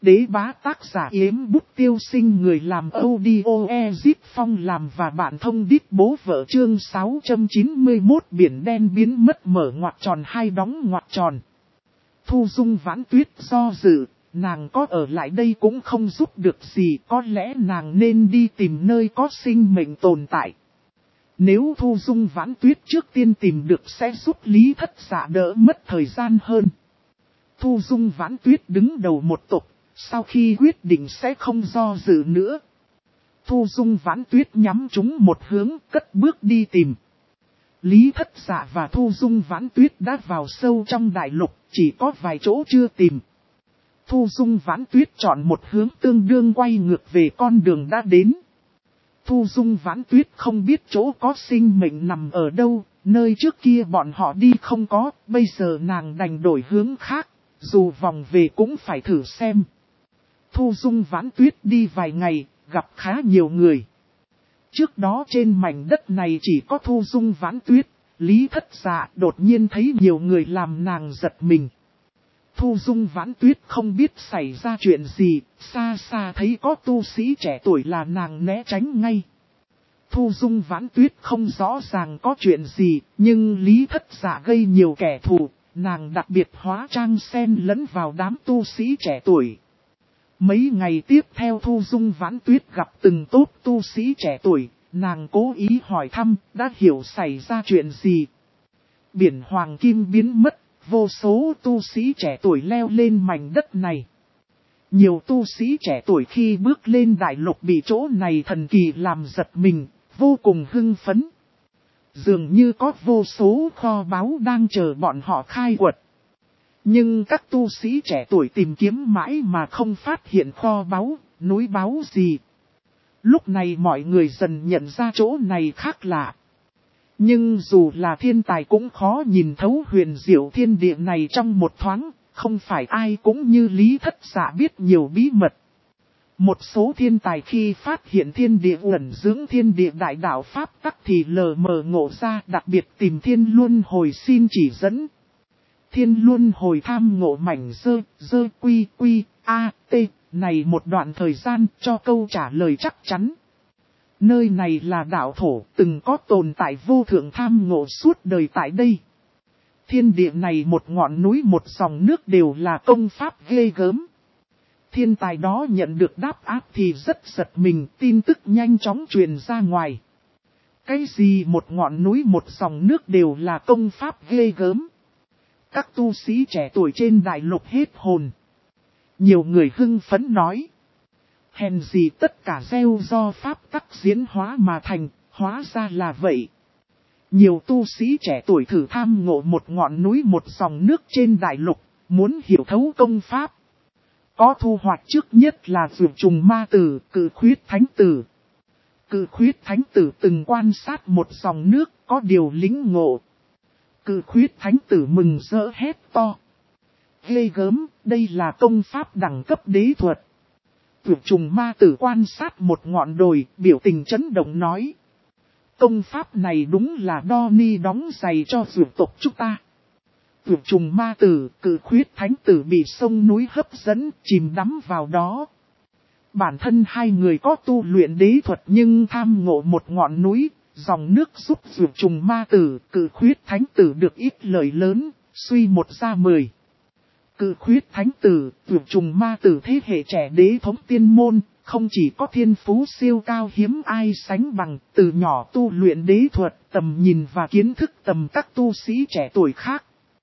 Đế bá tác giả Yếm Bút Tiêu Sinh, người làm audio Ezip Phong làm và bạn thông đít bố vợ. Chương 691 biển đen biến mất mở ngoặc tròn hai đóng ngoặc tròn. Thu Dung Vãn Tuyết do dự, nàng có ở lại đây cũng không giúp được gì, có lẽ nàng nên đi tìm nơi có sinh mệnh tồn tại. Nếu Thu Dung Vãn Tuyết trước tiên tìm được sẽ giúp Lý Thất Dạ đỡ mất thời gian hơn. Thu Dung Vãn Tuyết đứng đầu một tộc, sau khi quyết định sẽ không do dự nữa. Thu Dung Vãn Tuyết nhắm trúng một hướng, cất bước đi tìm. Lý Thất Dạ và Thu Dung Vãn Tuyết đã vào sâu trong đại lục, chỉ có vài chỗ chưa tìm. Thu Dung Vãn Tuyết chọn một hướng tương đương quay ngược về con đường đã đến. Thu Dung Vãn Tuyết không biết chỗ có sinh mệnh nằm ở đâu, nơi trước kia bọn họ đi không có, bây giờ nàng đành đổi hướng khác, dù vòng về cũng phải thử xem. Thu Dung Vãn Tuyết đi vài ngày, gặp khá nhiều người. Trước đó trên mảnh đất này chỉ có Thu Dung Vãn Tuyết, Lý Thất Dạ, đột nhiên thấy nhiều người làm nàng giật mình. Thu Dung Vãn Tuyết không biết xảy ra chuyện gì, xa xa thấy có tu sĩ trẻ tuổi là nàng né tránh ngay. Thu Dung Vãn Tuyết không rõ ràng có chuyện gì, nhưng Lý Thất Dạ gây nhiều kẻ thù, nàng đặc biệt hóa trang xen lẫn vào đám tu sĩ trẻ tuổi. Mấy ngày tiếp theo Thu Dung Vãn Tuyết gặp từng tốp tu sĩ trẻ tuổi, nàng cố ý hỏi thăm, đã hiểu xảy ra chuyện gì. Biển Hoàng Kim biến mất, vô số tu sĩ trẻ tuổi leo lên mảnh đất này. Nhiều tu sĩ trẻ tuổi khi bước lên đại lục bị chỗ này thần kỳ làm giật mình, vô cùng hưng phấn. Dường như có vô số kho báu đang chờ bọn họ khai quật. Nhưng các tu sĩ trẻ tuổi tìm kiếm mãi mà không phát hiện kho báu, núi báu gì. Lúc này mọi người dần nhận ra chỗ này khác lạ. Nhưng dù là thiên tài cũng khó nhìn thấu huyền diệu thiên địa này trong một thoáng, không phải ai cũng như Lý Thất Dạ biết nhiều bí mật. Một số thiên tài khi phát hiện thiên địa ẩn dưỡng thiên địa đại đạo pháp tắc thì lờ mờ ngộ ra, đặc biệt tìm Thiên Luân Hồi xin chỉ dẫn. Thiên Luân Hồi tham ngộ mảnh dơ quy a t này một đoạn thời gian cho câu trả lời chắc chắn. Nơi này là đạo thổ, từng có tồn tại vô thượng tham ngộ suốt đời tại đây. Thiên địa này một ngọn núi một dòng nước đều là công pháp ghê gớm. Thiên tài đó nhận được đáp áp thì rất giật mình, tin tức nhanh chóng truyền ra ngoài. Cái gì một ngọn núi một dòng nước đều là công pháp ghê gớm. Các tu sĩ trẻ tuổi trên đại lục hết hồn. Nhiều người hưng phấn nói. Hèn gì tất cả gieo do pháp tắc diễn hóa mà thành, hóa ra là vậy. Nhiều tu sĩ trẻ tuổi thử tham ngộ một ngọn núi một dòng nước trên đại lục, muốn hiểu thấu công pháp. Có thu hoạch trước nhất là Dược Trùng Ma Tử, Cự Khuyết Thánh Tử. Cự Khuyết Thánh Tử từng quan sát một dòng nước, có điều lĩnh ngộ. Cự Khuyết Thánh Tử mừng rỡ hét to. Ghê gớm, đây là công pháp đẳng cấp đế thuật. Dược Trùng Ma Tử quan sát một ngọn đồi, biểu tình chấn động nói. Công pháp này đúng là đo ni đóng giày cho dược tộc chúng ta. Dược Trùng Ma Tử, Cự Khuyết Thánh Tử bị sông núi hấp dẫn, chìm đắm vào đó. Bản thân hai người có tu luyện đế thuật nhưng tham ngộ một ngọn núi, dòng nước giúp Dược Trùng Ma Tử, Cự Khuyết Thánh Tử được ít lợi lớn, suy một ra 10. Cự Khuyết Thánh Tử, Dược Trùng Ma Tử thế hệ trẻ đế thống tiên môn, không chỉ có thiên phú siêu cao hiếm ai sánh bằng, từ nhỏ tu luyện đế thuật, tầm nhìn và kiến thức tầm các tu sĩ trẻ tuổi khác.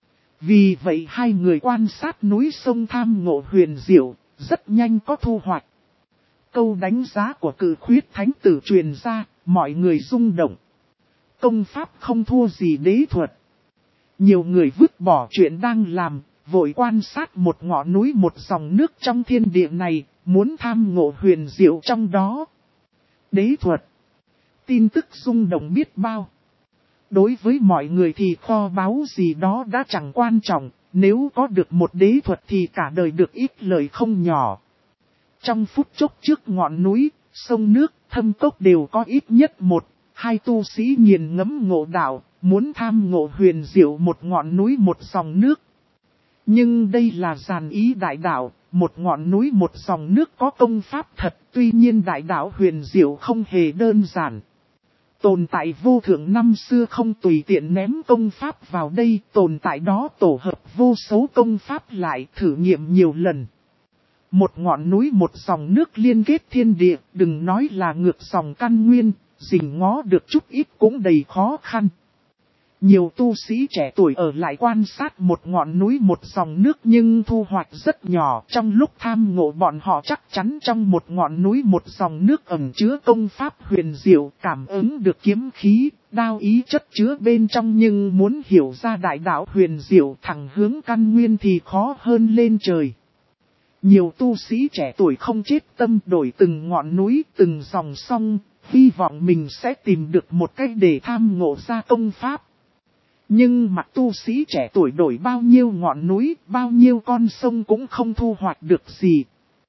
Vì vậy hai người quan sát núi sông tham ngộ huyền diệu, rất nhanh có thu hoạch. Câu đánh giá của Cự Khuyết Thánh Tử truyền ra, mọi người rung động. Công pháp không thua gì đế thuật. Nhiều người vứt bỏ chuyện đang làm, vội quan sát một ngọn núi một dòng nước trong thiên địa này, muốn tham ngộ huyền diệu trong đó. Đế thuật. Tin tức rung động biết bao. Đối với mọi người thì kho báu gì đó đã chẳng quan trọng, nếu có được một đế thuật thì cả đời được ít lợi không nhỏ. Trong phút chốc trước ngọn núi, sông nước, thâm cốc đều có ít nhất một, hai tu sĩ nghiền ngẫm ngộ đạo, muốn tham ngộ huyền diệu một ngọn núi một dòng nước. Nhưng đây là giàn ý đại đạo, một ngọn núi một dòng nước có công pháp thật, tuy nhiên đại đạo huyền diệu không hề đơn giản. Tồn tại vô thượng năm xưa không tùy tiện ném công pháp vào đây, tồn tại đó tổ hợp vô số công pháp lại thử nghiệm nhiều lần. Một ngọn núi một dòng nước liên kết thiên địa, đừng nói là ngược dòng căn nguyên, rình ngó được chút ít cũng đầy khó khăn. Nhiều tu sĩ trẻ tuổi ở lại quan sát một ngọn núi một dòng nước nhưng thu hoạch rất nhỏ. Trong lúc tham ngộ bọn họ chắc chắn trong một ngọn núi một dòng nước ẩn chứa công pháp huyền diệu, cảm ứng được kiếm khí, đao ý chất chứa bên trong, nhưng muốn hiểu ra đại đạo huyền diệu thẳng hướng căn nguyên thì khó hơn lên trời. Nhiều tu sĩ trẻ tuổi không chết tâm đổi từng ngọn núi từng dòng sông, hy vọng mình sẽ tìm được một cách để tham ngộ ra công pháp. Nhưng mặt tu sĩ trẻ tuổi đổi bao nhiêu ngọn núi, bao nhiêu con sông cũng không thu hoạch được gì.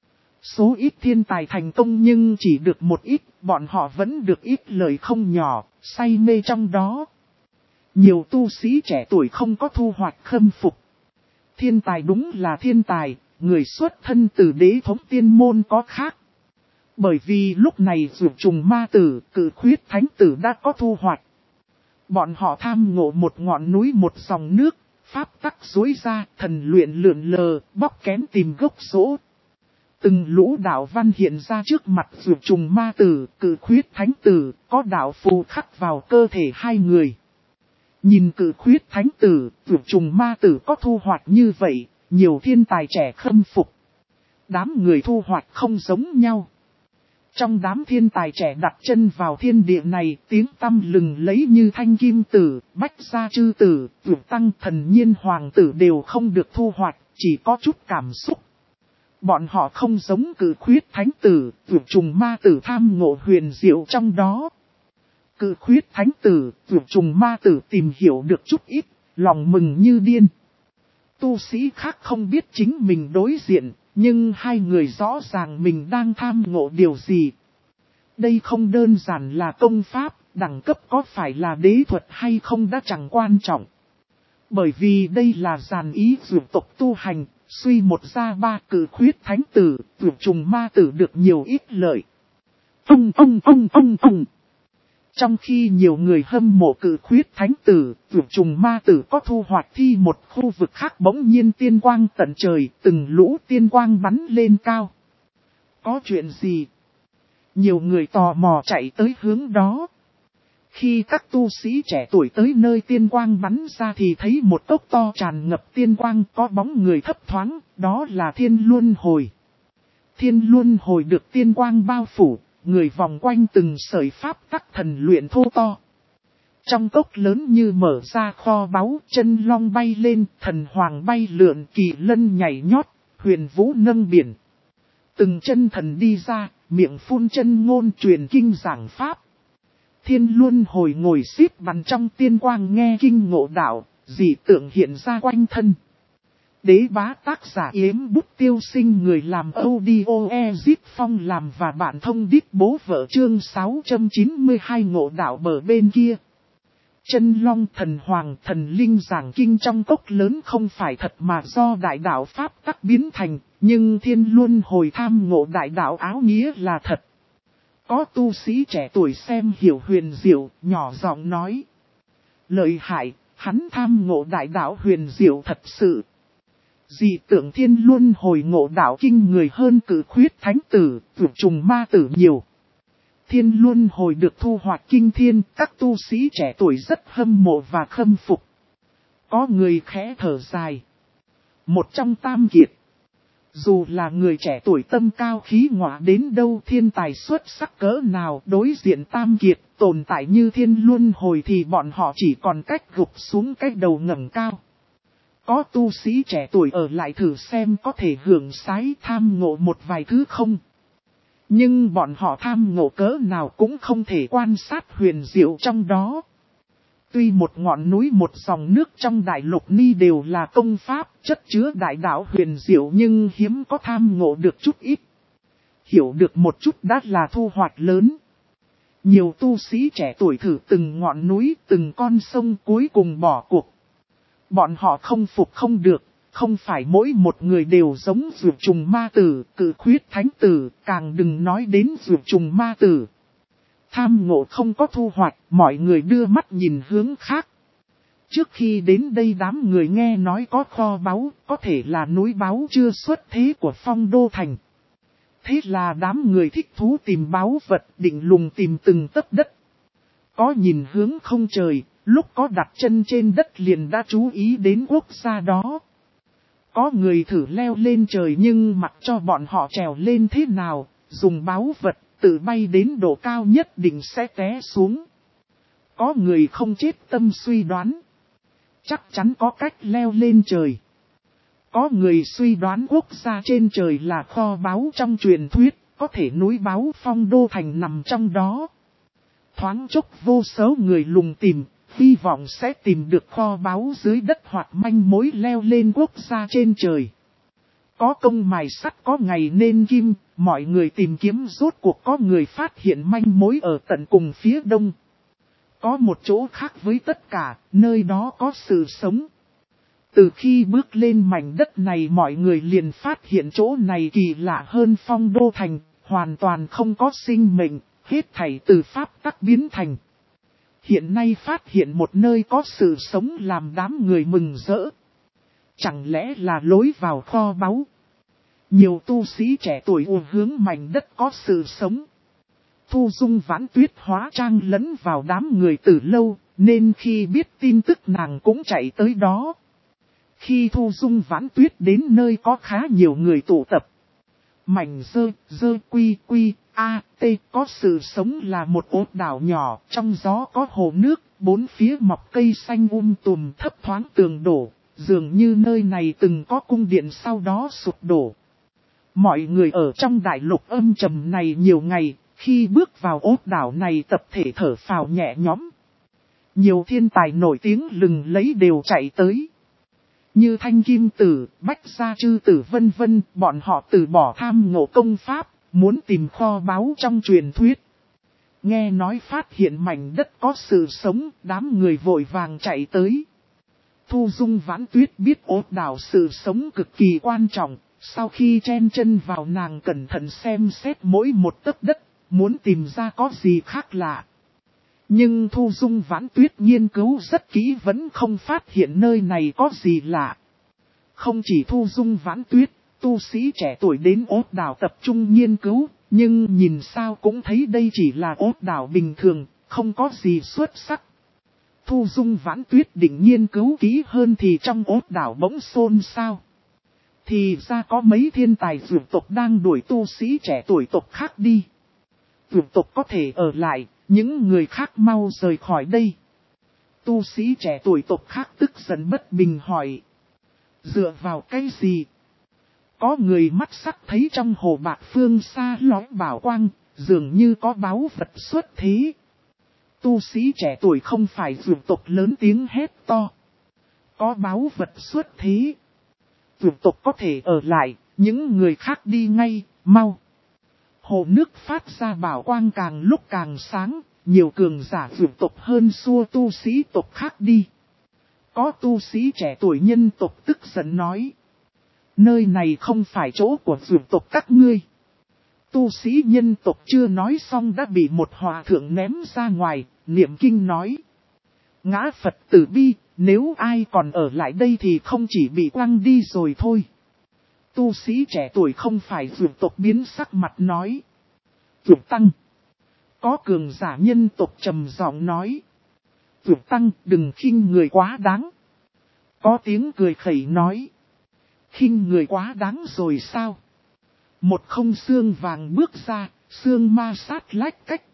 Số ít thiên tài thành công nhưng chỉ được một ít, bọn họ vẫn được ít lời không nhỏ, say mê trong đó. Nhiều tu sĩ trẻ tuổi không có thu hoạch khâm phục. Thiên tài đúng là thiên tài, người xuất thân từ đế thống tiên môn có khác. Bởi vì lúc này Dược Trùng Ma Tử, Cự Khuyết Thánh Tử đã có thu hoạch. Bọn họ tham ngộ một ngọn núi một dòng nước, pháp tắc dối ra, thần luyện lượn lờ, bóc kén tìm gốc rỗ. Từng lũ đạo văn hiện ra trước mặt Dược Trùng Ma Tử, Cự Khuyết Thánh Tử, có đạo phù khắc vào cơ thể hai người. Nhìn Cự Khuyết Thánh Tử, Dược Trùng Ma Tử có thu hoạch như vậy, nhiều thiên tài trẻ khâm phục. Đám người thu hoạch không giống nhau. Trong đám thiên tài trẻ đặt chân vào thiên địa này, tiếng tăm lừng lấy như Thanh Kim Tử, Bách Gia Chư Tử, Tuyệt Tăng Thần Nhiên Hoàng Tử đều không được thu hoạch, chỉ có chút cảm xúc. Bọn họ không giống Cự Khuyết Thánh Tử, Tuyệt Trùng Ma Tử tham ngộ huyền diệu trong đó. Cự Khuyết Thánh Tử, Tuyệt Trùng Ma Tử tìm hiểu được chút ít, lòng mừng như điên. Tu sĩ khác không biết chính mình đối diện, nhưng hai người rõ ràng mình đang tham ngộ điều gì. Đây không đơn giản là công pháp, đẳng cấp có phải là đế thuật hay không đã chẳng quan trọng. Bởi vì đây là giàn ý dược tộc tu hành, suy một ra ba. Cự Khuyết Thánh Tử, Tuyệt Trùng Ma Tử được nhiều ít lợi. Trong khi nhiều người hâm mộ Cự Khuyết Thánh Tử, Tuyệt Trùng Ma Tử có thu hoạch thì một khu vực khác bỗng nhiên tiên quang tận trời, từng lũ tiên quang bắn lên cao. Có chuyện gì? Nhiều người tò mò chạy tới hướng đó. Khi các tu sĩ trẻ tuổi tới nơi tiên quang bắn ra thì thấy một cốc to tràn ngập tiên quang, có bóng người thấp thoáng, đó là Thiên Luân Hồi. Thiên Luân Hồi được tiên quang bao phủ, người vòng quanh từng sợi pháp tắc thần luyện thô to. Trong cốc lớn như mở ra kho báu, chân long bay lên, thần hoàng bay lượn, kỳ lân nhảy nhót, huyền vũ nâng biển. Từng chân thần đi ra, miệng phun chân ngôn truyền kinh giảng pháp. Thiên Luân Hồi ngồi xếp bằng trong tiên quang nghe kinh ngộ đạo, dị tượng hiện ra quanh thân. Đế bá tác giả Yếm Bút Tiêu Sinh, người làm audio Ezip Phong làm và bạn thông đít bố vợ chương 692 ngộ đạo bờ bên kia. Chân long thần hoàng thần linh giảng kinh trong cốc lớn không phải thật mà do đại đạo Pháp tắc biến thành, nhưng Thiên Luân Hồi tham ngộ đại đạo áo nghĩa là thật. Có tu sĩ trẻ tuổi xem hiểu huyền diệu, nhỏ giọng nói. Lợi hại, hắn tham ngộ đại đạo huyền diệu thật sự. Dị tượng Thiên Luân Hồi ngộ đạo kinh người hơn Cự Khuyết Thánh Tử, Tuyệt Trùng Ma Tử nhiều. Thiên Luân Hồi được thu hoạch kinh thiên, các tu sĩ trẻ tuổi rất hâm mộ và khâm phục. Có người khẽ thở dài. Một trong tam kiệt. Dù là người trẻ tuổi tâm cao khí ngọa đến đâu, thiên tài xuất sắc cỡ nào, đối diện tam kiệt tồn tại như Thiên Luân Hồi thì bọn họ chỉ còn cách gục xuống cái đầu ngẩng cao. Có tu sĩ trẻ tuổi ở lại thử xem có thể hưởng sái tham ngộ một vài thứ không. Nhưng bọn họ tham ngộ cỡ nào cũng không thể quan sát huyền diệu trong đó. Tuy một ngọn núi một dòng nước trong đại lục ni đều là công pháp chất chứa đại đạo huyền diệu, nhưng hiếm có tham ngộ được chút ít. Hiểu được một chút đã là thu hoạch lớn. Nhiều tu sĩ trẻ tuổi thử từng ngọn núi, từng con sông cuối cùng bỏ cuộc. Bọn họ không phục không được, Không phải mỗi một người đều giống dược trùng ma tử, cự khuyết thánh tử, càng đừng nói đến dược trùng ma tử. Tham ngộ không có thu hoạch, mọi người đưa mắt nhìn hướng khác. Trước khi đến đây đám người nghe nói có kho báu, có thể là núi báu chưa xuất thế của Phong Đô Thành. Thế là đám người thích thú tìm báu vật, định lùng tìm từng tấc đất. Có nhìn hướng không trời, lúc có đặt chân trên đất liền đã chú ý đến quốc gia đó. Có người thử leo lên trời nhưng mặc cho bọn họ trèo lên thế nào, dùng báu vật, tự bay đến độ cao nhất định sẽ té xuống. Có người không chết tâm suy đoán. Chắc chắn có cách leo lên trời. Có người suy đoán quốc gia trên trời là kho báu trong truyền thuyết, có thể núi báu Phong Đô Thành nằm trong đó. Thoáng chốc vô số người lùng tìm, hy vọng sẽ tìm được kho báu dưới đất hoặc manh mối leo lên quốc gia trên trời. Có công mài sắt có ngày nên kim, mọi người tìm kiếm rốt cuộc có người phát hiện manh mối ở tận cùng phía đông. Có một chỗ khác với tất cả, nơi đó có sự sống. Từ khi bước lên mảnh đất này mọi người liền phát hiện chỗ này kỳ lạ hơn Phong Đô Thành, hoàn toàn không có sinh mệnh, hết thảy từ pháp tắc biến thành. Hiện nay phát hiện một nơi có sự sống làm đám người mừng rỡ. Chẳng lẽ là lối vào kho báu? Nhiều tu sĩ trẻ tuổi hướng mảnh đất có sự sống. Thu Dung Vãn Tuyết hóa trang lẫn vào đám người từ lâu, nên khi biết tin tức nàng cũng chạy tới đó. Khi Thu Dung Vãn Tuyết đến nơi có khá nhiều người tụ tập. Mảnh dơ quy a t có sự sống là một ốt đảo nhỏ, trong gió có hồ nước, bốn phía mọc cây xanh tùm thấp thoáng tường đổ, dường như nơi này từng có cung điện sau đó sụp đổ. Mọi người ở trong đại lục âm trầm này nhiều ngày, khi bước vào ốt đảo này tập thể thở phào nhẹ nhõm. Nhiều thiên tài nổi tiếng lừng lấy đều chạy tới. Như Thanh Kim Tử, Bách Gia Chư Tử vân vân, bọn họ từ bỏ tham ngộ công pháp, muốn tìm kho báu trong truyền thuyết. Nghe nói phát hiện mảnh đất có sự sống, đám người vội vàng chạy tới. Thu Dung Vãn Tuyết biết ốt đảo sự sống cực kỳ quan trọng, sau khi chen chân vào nàng cẩn thận xem xét mỗi một tấc đất, muốn tìm ra có gì khác lạ. Nhưng Thu Dung Vãn Tuyết nghiên cứu rất kỹ vẫn không phát hiện nơi này có gì lạ. Không chỉ Thu Dung Vãn Tuyết, tu sĩ trẻ tuổi đến ốt đảo tập trung nghiên cứu, nhưng nhìn sao cũng thấy đây chỉ là ốt đảo bình thường, không có gì xuất sắc. Thu Dung Vãn Tuyết định nghiên cứu kỹ hơn thì trong ốt đảo bỗng xôn xao. Thì ra có mấy thiên tài dược tộc đang đuổi tu sĩ trẻ tuổi tộc khác đi. Dược tộc có thể ở lại, những người khác mau rời khỏi đây. Tu sĩ trẻ tuổi tộc khác tức giận bất bình hỏi. Dựa vào cái gì? Có người mắt sắc thấy trong hồ bạc phương xa lóe bảo quang, dường như có báu vật xuất thế. Tu sĩ trẻ tuổi không phải dược tộc lớn tiếng hét to. Có báu vật xuất thế. Dược tộc có thể ở lại, những người khác đi ngay, mau. Hồ nước phát ra bảo quang càng lúc càng sáng, nhiều cường giả dược tộc hơn xua tu sĩ tộc khác đi. Có tu sĩ trẻ tuổi nhân tộc tức giận nói. Nơi này không phải chỗ của dược tộc các ngươi. Tu sĩ nhân tộc chưa nói xong đã bị một hòa thượng ném ra ngoài, niệm kinh nói. Ngã Phật tử bi, nếu ai còn ở lại đây thì không chỉ bị quăng đi rồi thôi. Tu sĩ trẻ tuổi không phải dược tộc biến sắc mặt nói. Dược tăng. Có cường giả nhân tộc trầm giọng nói. Dược tăng đừng khinh người quá đáng. Có tiếng cười khẩy nói. Khinh người quá đáng rồi sao? Một không xương vàng bước ra, xương ma sát lách cách.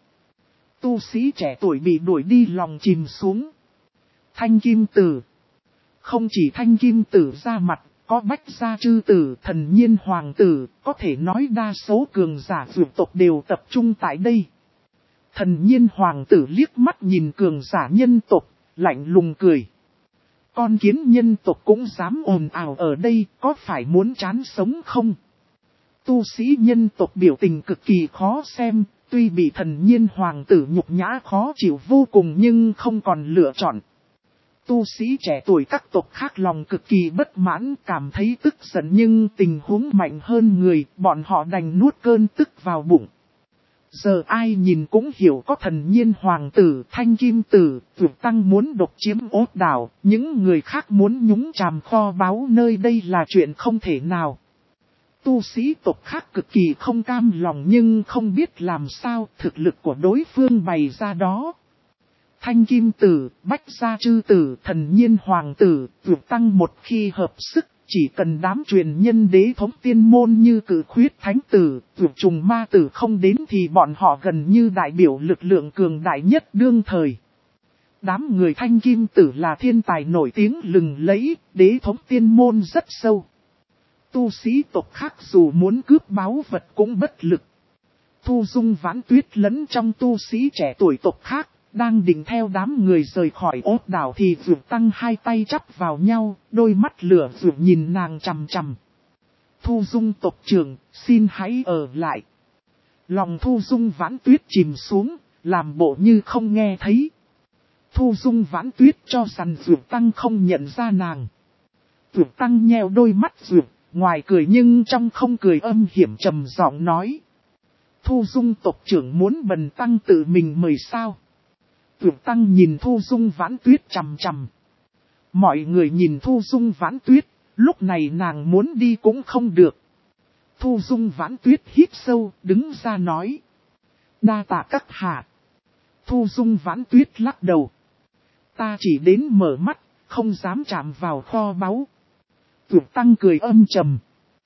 Tu sĩ trẻ tuổi bị đuổi đi lòng chìm xuống. Thanh Kim Tử. Không chỉ Thanh Kim Tử ra mặt, có Bách Gia Chư Tử, Thần Nhiên Hoàng Tử, có thể nói đa số cường giả dược tộc đều tập trung tại đây. Thần Nhiên Hoàng Tử liếc mắt nhìn cường giả nhân tộc, lạnh lùng cười. Con kiến nhân tộc cũng dám ồn ào ở đây, có phải muốn chán sống không? Tu sĩ nhân tộc biểu tình cực kỳ khó xem, tuy bị Thần Nhiên Hoàng Tử nhục nhã khó chịu vô cùng nhưng không còn lựa chọn. tu sĩ trẻ tuổi các tộc khác lòng cực kỳ bất mãn, cảm thấy tức giận nhưng tình huống mạnh hơn người, bọn họ đành nuốt cơn tức vào bụng. Giờ ai nhìn cũng hiểu có thần nhiên hoàng tử, thanh kim tử, vượt tăng muốn độc chiếm ốt đảo, những người khác muốn nhúng chàm kho báu nơi đây là chuyện không thể nào. Tu sĩ tộc khác cực kỳ không cam lòng nhưng không biết làm sao, thực lực của đối phương bày ra đó. Thanh kim tử, bách gia chư tử, thần nhiên hoàng tử, vượt tăng một khi hợp sức, chỉ cần đám truyền nhân đế thống tiên môn như cử khuyết thánh tử, vượt trùng ma tử không đến thì bọn họ gần như đại biểu lực lượng cường đại nhất đương thời. Đám người thanh kim tử là thiên tài nổi tiếng lừng lẫy, đế thống tiên môn rất sâu. Tu sĩ tộc khác dù muốn cướp báu vật cũng bất lực. Thu Dung Vãn Tuyết lẫn trong tu sĩ trẻ tuổi tộc khác, đang định theo đám người rời khỏi ốt đảo thì Dược Tăng hai tay chắp vào nhau, đôi mắt lửa Dược nhìn nàng chằm chằm. Thu Dung tộc trưởng, xin hãy ở lại. Lòng Thu Dung Vãn Tuyết chìm xuống, làm bộ như không nghe thấy. Thu Dung Vãn Tuyết cho rằng Dược Tăng không nhận ra nàng. Dược Tăng nheo đôi mắt Dược, ngoài cười nhưng trong không cười âm hiểm trầm giọng nói. Thu Dung tộc trưởng muốn bần tăng tự mình mời sao? Dược Tăng nhìn Thu Dung Vãn Tuyết chằm chằm. Mọi người nhìn Thu Dung Vãn Tuyết, lúc này nàng muốn đi cũng không được. Thu Dung Vãn Tuyết hít sâu, đứng ra nói. Đa tạ các hạ. Thu Dung Vãn Tuyết lắc đầu. Ta chỉ đến mở mắt, không dám chạm vào kho báu. Dược Tăng cười âm trầm.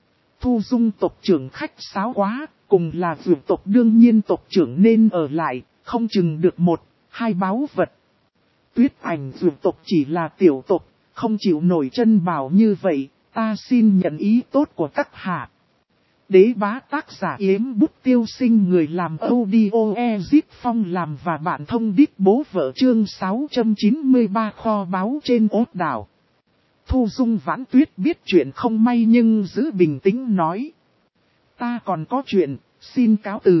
Thu Dung tộc trưởng khách sáo quá, cùng là dược tộc đương nhiên tộc trưởng nên ở lại, không chừng được một, hai báu vật. Tuyết Ảnh dược tộc chỉ là tiểu tộc, không chịu nổi chân bảo như vậy, ta xin nhận ý tốt của các hạ. Đế bá tác giả Yếm Bút Tiêu Sinh, người làm audio Ezip Phong làm và bạn thông đít bố vợ chương 693 kho báu trên ốt đảo. Thu Dung Vãn Tuyết biết chuyện không may nhưng giữ bình tĩnh nói. Ta còn có chuyện, xin cáo từ.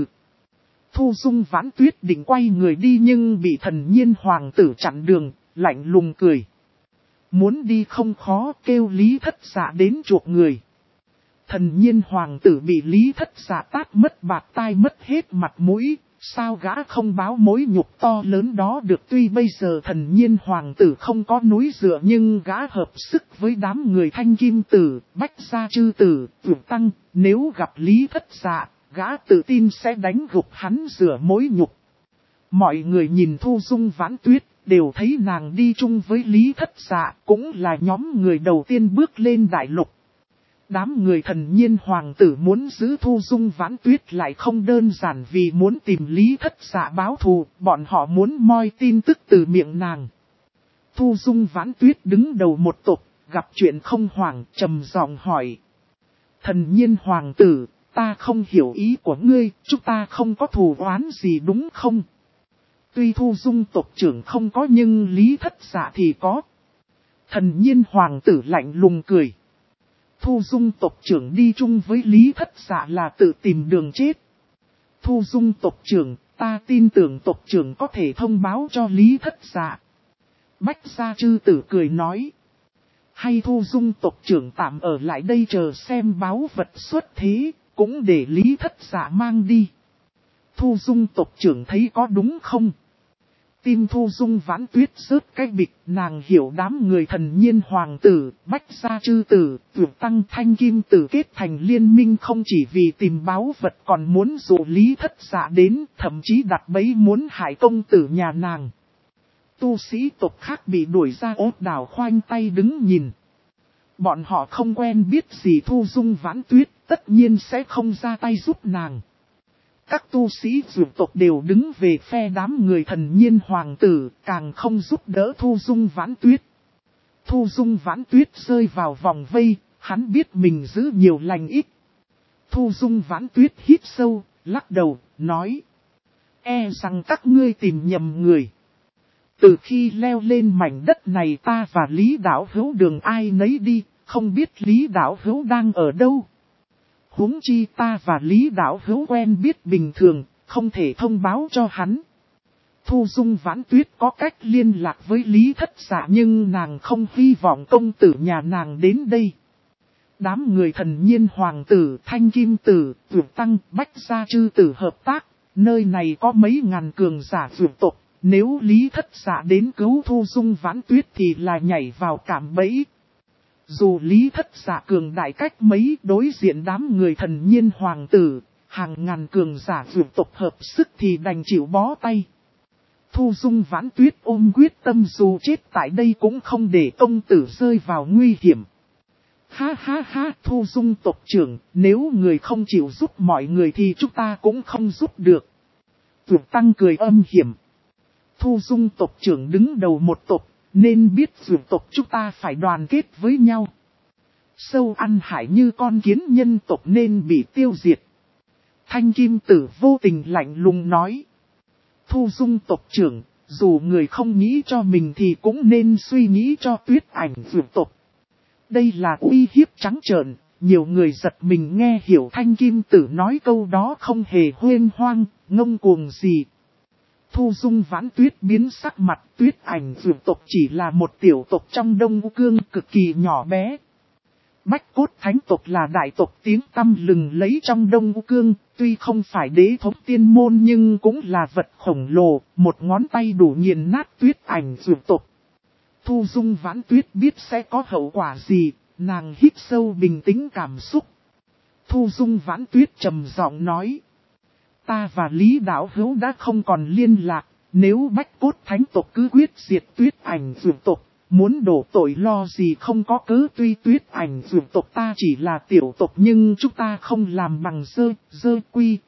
Thu Dung Vãn Tuyết định quay người đi nhưng bị thần nhiên hoàng tử chặn đường, lạnh lùng cười. Muốn đi không khó, kêu Lý Thất Dạ đến chuộc người. Thần nhiên hoàng tử bị Lý Thất Dạ tát mất bạc tai mất hết mặt mũi, sao gã không báo mối nhục to lớn đó được. Tuy bây giờ thần nhiên hoàng tử không có núi dựa nhưng gã hợp sức với đám người thanh kim tử, bách gia chư tử, Dược Tăng, nếu gặp Lý Thất Dạ, gã tự tin sẽ đánh gục hắn rửa mối nhục. Mọi người nhìn Thu Dung Vãn Tuyết, đều thấy nàng đi chung với Lý Thất Dạ, cũng là nhóm người đầu tiên bước lên đại lục. Đám người thần nhiên hoàng tử muốn giữ Thu Dung Vãn Tuyết lại không đơn giản vì muốn tìm Lý Thất Dạ báo thù, bọn họ muốn moi tin tức từ miệng nàng. Thu Dung Vãn Tuyết đứng đầu một tộc, gặp chuyện không hoảng, trầm giọng hỏi. Thần nhiên hoàng tử, ta không hiểu ý của ngươi, chúng ta không có thù oán gì đúng không? Tuy Thu Dung tộc trưởng không có nhưng Lý Thất Dạ thì có. Thần nhiên hoàng tử lạnh lùng cười. Thu Dung tộc trưởng đi chung với Lý Thất Dạ là tự tìm đường chết. Thu Dung tộc trưởng, ta tin tưởng tộc trưởng có thể thông báo cho Lý Thất Dạ. Bách gia chư tử cười nói. Hay Thu Dung tộc trưởng tạm ở lại đây chờ xem báu vật xuất thế, cũng để Lý Thất Dạ mang đi. Thu Dung tộc trưởng thấy có đúng không? Tim Thu Dung Vãn Tuyết rớt cái bịch, nàng hiểu đám người thần nhiên hoàng tử, bách gia chư tử, Dược Tăng thanh kim tử kết thành liên minh không chỉ vì tìm báu vật còn muốn dụ Lý Thất Dạ đến, thậm chí đặt bẫy muốn hại công tử nhà nàng. Tu sĩ tộc khác bị đuổi ra ốt đảo khoanh tay đứng nhìn. Bọn họ không quen biết gì Thu Dung Vãn Tuyết, tất nhiên sẽ không ra tay giúp nàng. Các tu sĩ dược tộc đều đứng về phe đám người thần nhiên hoàng tử, càng không giúp đỡ Thu Dung Vãn Tuyết. Thu Dung Vãn Tuyết rơi vào vòng vây, hắn biết mình giữ nhiều lành ít. Thu Dung Vãn Tuyết hít sâu, lắc đầu, nói. E rằng các ngươi tìm nhầm người. Từ khi leo lên mảnh đất này ta và Lý Đảo Hữu đường ai nấy đi, không biết Lý Đảo Hữu đang ở đâu. Huống chi ta và Lý Đảo Hữu quen biết bình thường, không thể thông báo cho hắn. Thu Dung Vãn Tuyết có cách liên lạc với Lý Thất Dạ nhưng nàng không hy vọng công tử nhà nàng đến đây. Đám người Thần Nhiên Hoàng tử, Thanh Kim tử, Vượt Tăng, Bách Gia Chư tử hợp tác, nơi này có mấy ngàn cường giả vượt tộc, nếu Lý Thất Dạ đến cứu Thu Dung Vãn Tuyết thì là nhảy vào cạm bẫy. Dù Lý Thất Dạ cường đại cách mấy đối diện đám người Thần Nhiên Hoàng tử, hàng ngàn cường giả vượt tộc hợp sức thì đành chịu bó tay. Thu Dung Vãn Tuyết ôm quyết tâm dù chết tại đây cũng không để công tử rơi vào nguy hiểm. Ha ha ha, Thu Dung tộc trưởng, nếu người không chịu giúp mọi người thì chúng ta cũng không giúp được. Vượt Tăng cười âm hiểm. Thu Dung tộc trưởng đứng đầu một tộc, nên biết vượt tộc chúng ta phải đoàn kết với nhau. Sâu ăn hại như con kiến nhân tộc nên bị tiêu diệt. Thanh Kim tử vô tình lạnh lùng nói. Thu Dung tộc trưởng, dù người không nghĩ cho mình thì cũng nên suy nghĩ cho Tuyết Ảnh vượt tộc. Đây là uy hiếp trắng trợn, nhiều người giật mình nghe hiểu Thanh Kim tử nói câu đó không hề huênh hoang, ngông cuồng gì. Thu Dung Vãn Tuyết biến sắc mặt, Tuyết Ảnh vượt tộc chỉ là một tiểu tộc trong Đông U Cương cực kỳ nhỏ bé. Bách Cốt Thánh tộc là đại tộc tiếng tăm lừng lấy trong Đông U Cương, tuy không phải đế thống tiên môn nhưng cũng là vật khổng lồ, một ngón tay đủ nghiền nát Tuyết Ảnh vượt tộc. Thu Dung Vãn Tuyết biết sẽ có hậu quả gì, nàng hít sâu bình tĩnh cảm xúc. Thu Dung Vãn Tuyết trầm giọng nói. Ta và Lý Đạo Hữu đã không còn liên lạc, nếu Bách Cốt Thánh tộc cứ quyết diệt Tuyết Ảnh vượt tộc, muốn đổ tội lo gì không có cớ. Tuy Tuyết Ảnh vượt tộc ta chỉ là tiểu tộc nhưng chúng ta không làm bằng quy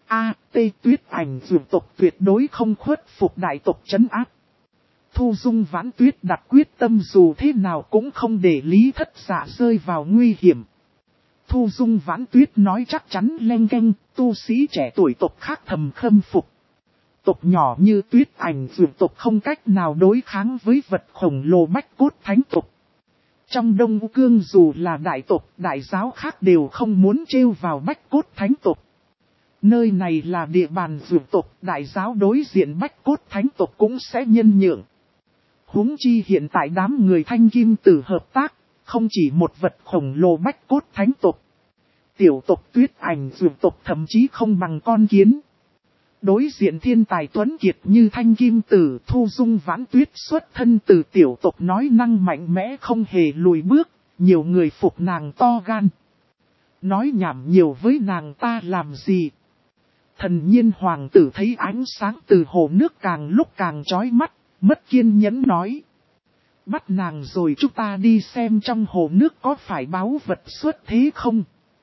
Tuyết Ảnh vượt tộc tuyệt đối không khuất phục đại tộc trấn áp. Thu Dung Vãn Tuyết đặt quyết tâm dù thế nào cũng không để Lý Thất Dạ rơi vào nguy hiểm. Thu Dung Vãn Tuyết nói chắc chắn leng keng, tu sĩ trẻ tuổi tộc khác thầm khâm phục. Tộc nhỏ như Tuyết Ảnh vượt tộc không cách nào đối kháng với vật khổng lồ Bách Cốt Thánh tộc. Trong Đông U Cương dù là đại tộc, đại giáo khác đều không muốn trêu vào Bách Cốt Thánh tộc. Nơi này là địa bàn vượt tộc, đại giáo đối diện Bách Cốt Thánh tộc cũng sẽ nhân nhượng. Huống chi hiện tại đám người Thanh Kim tử hợp tác, không chỉ một vật khổng lồ Bách Cốt Thánh tộc. Tiểu tộc Tuyết Ảnh vượt tộc thậm chí không bằng con kiến. Đối diện thiên tài tuấn kiệt như Thanh Kim tử, Thu Dung Vãn Tuyết xuất thân từ tiểu tộc nói năng mạnh mẽ không hề lùi bước, nhiều người phục nàng to gan. Nói nhảm nhiều với nàng ta làm gì? Thần Nhiên Hoàng tử thấy ánh sáng từ hồ nước càng lúc càng chói mắt, mất kiên nhẫn nói. Bắt nàng rồi chúng ta đi xem trong hồ nước có phải báu vật xuất thế không?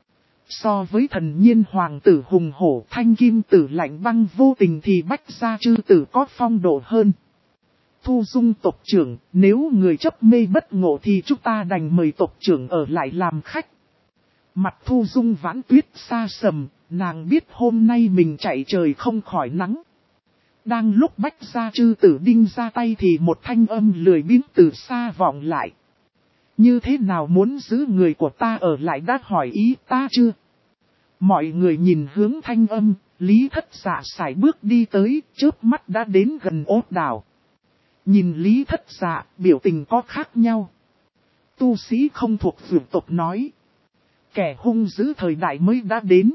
So với Thần Nhiên Hoàng tử hùng hổ, Thanh Kim tử lạnh băng vô tình thì Bách Gia Chư tử có phong độ hơn. Thu Dung tộc trưởng, nếu người chấp mê bất ngộ thì chúng ta đành mời tộc trưởng ở lại làm khách. Mặt Thu Dung Vãn Tuyết xa sầm, nàng biết hôm nay mình chạy trời không khỏi nắng. Đang lúc Bách Gia Chư tử đinh ra tay thì một thanh âm lười biếng từ xa vọng lại. Như thế nào muốn giữ người của ta ở lại đã hỏi ý ta chưa? Mọi người nhìn hướng thanh âm, Lý Thất Dạ sải bước đi tới, chớp mắt đã đến gần ốt đảo. Nhìn Lý Thất Dạ, biểu tình có khác nhau. Tu sĩ không thuộc vượt tộc nói. Kẻ hung dữ thời đại mới đã đến.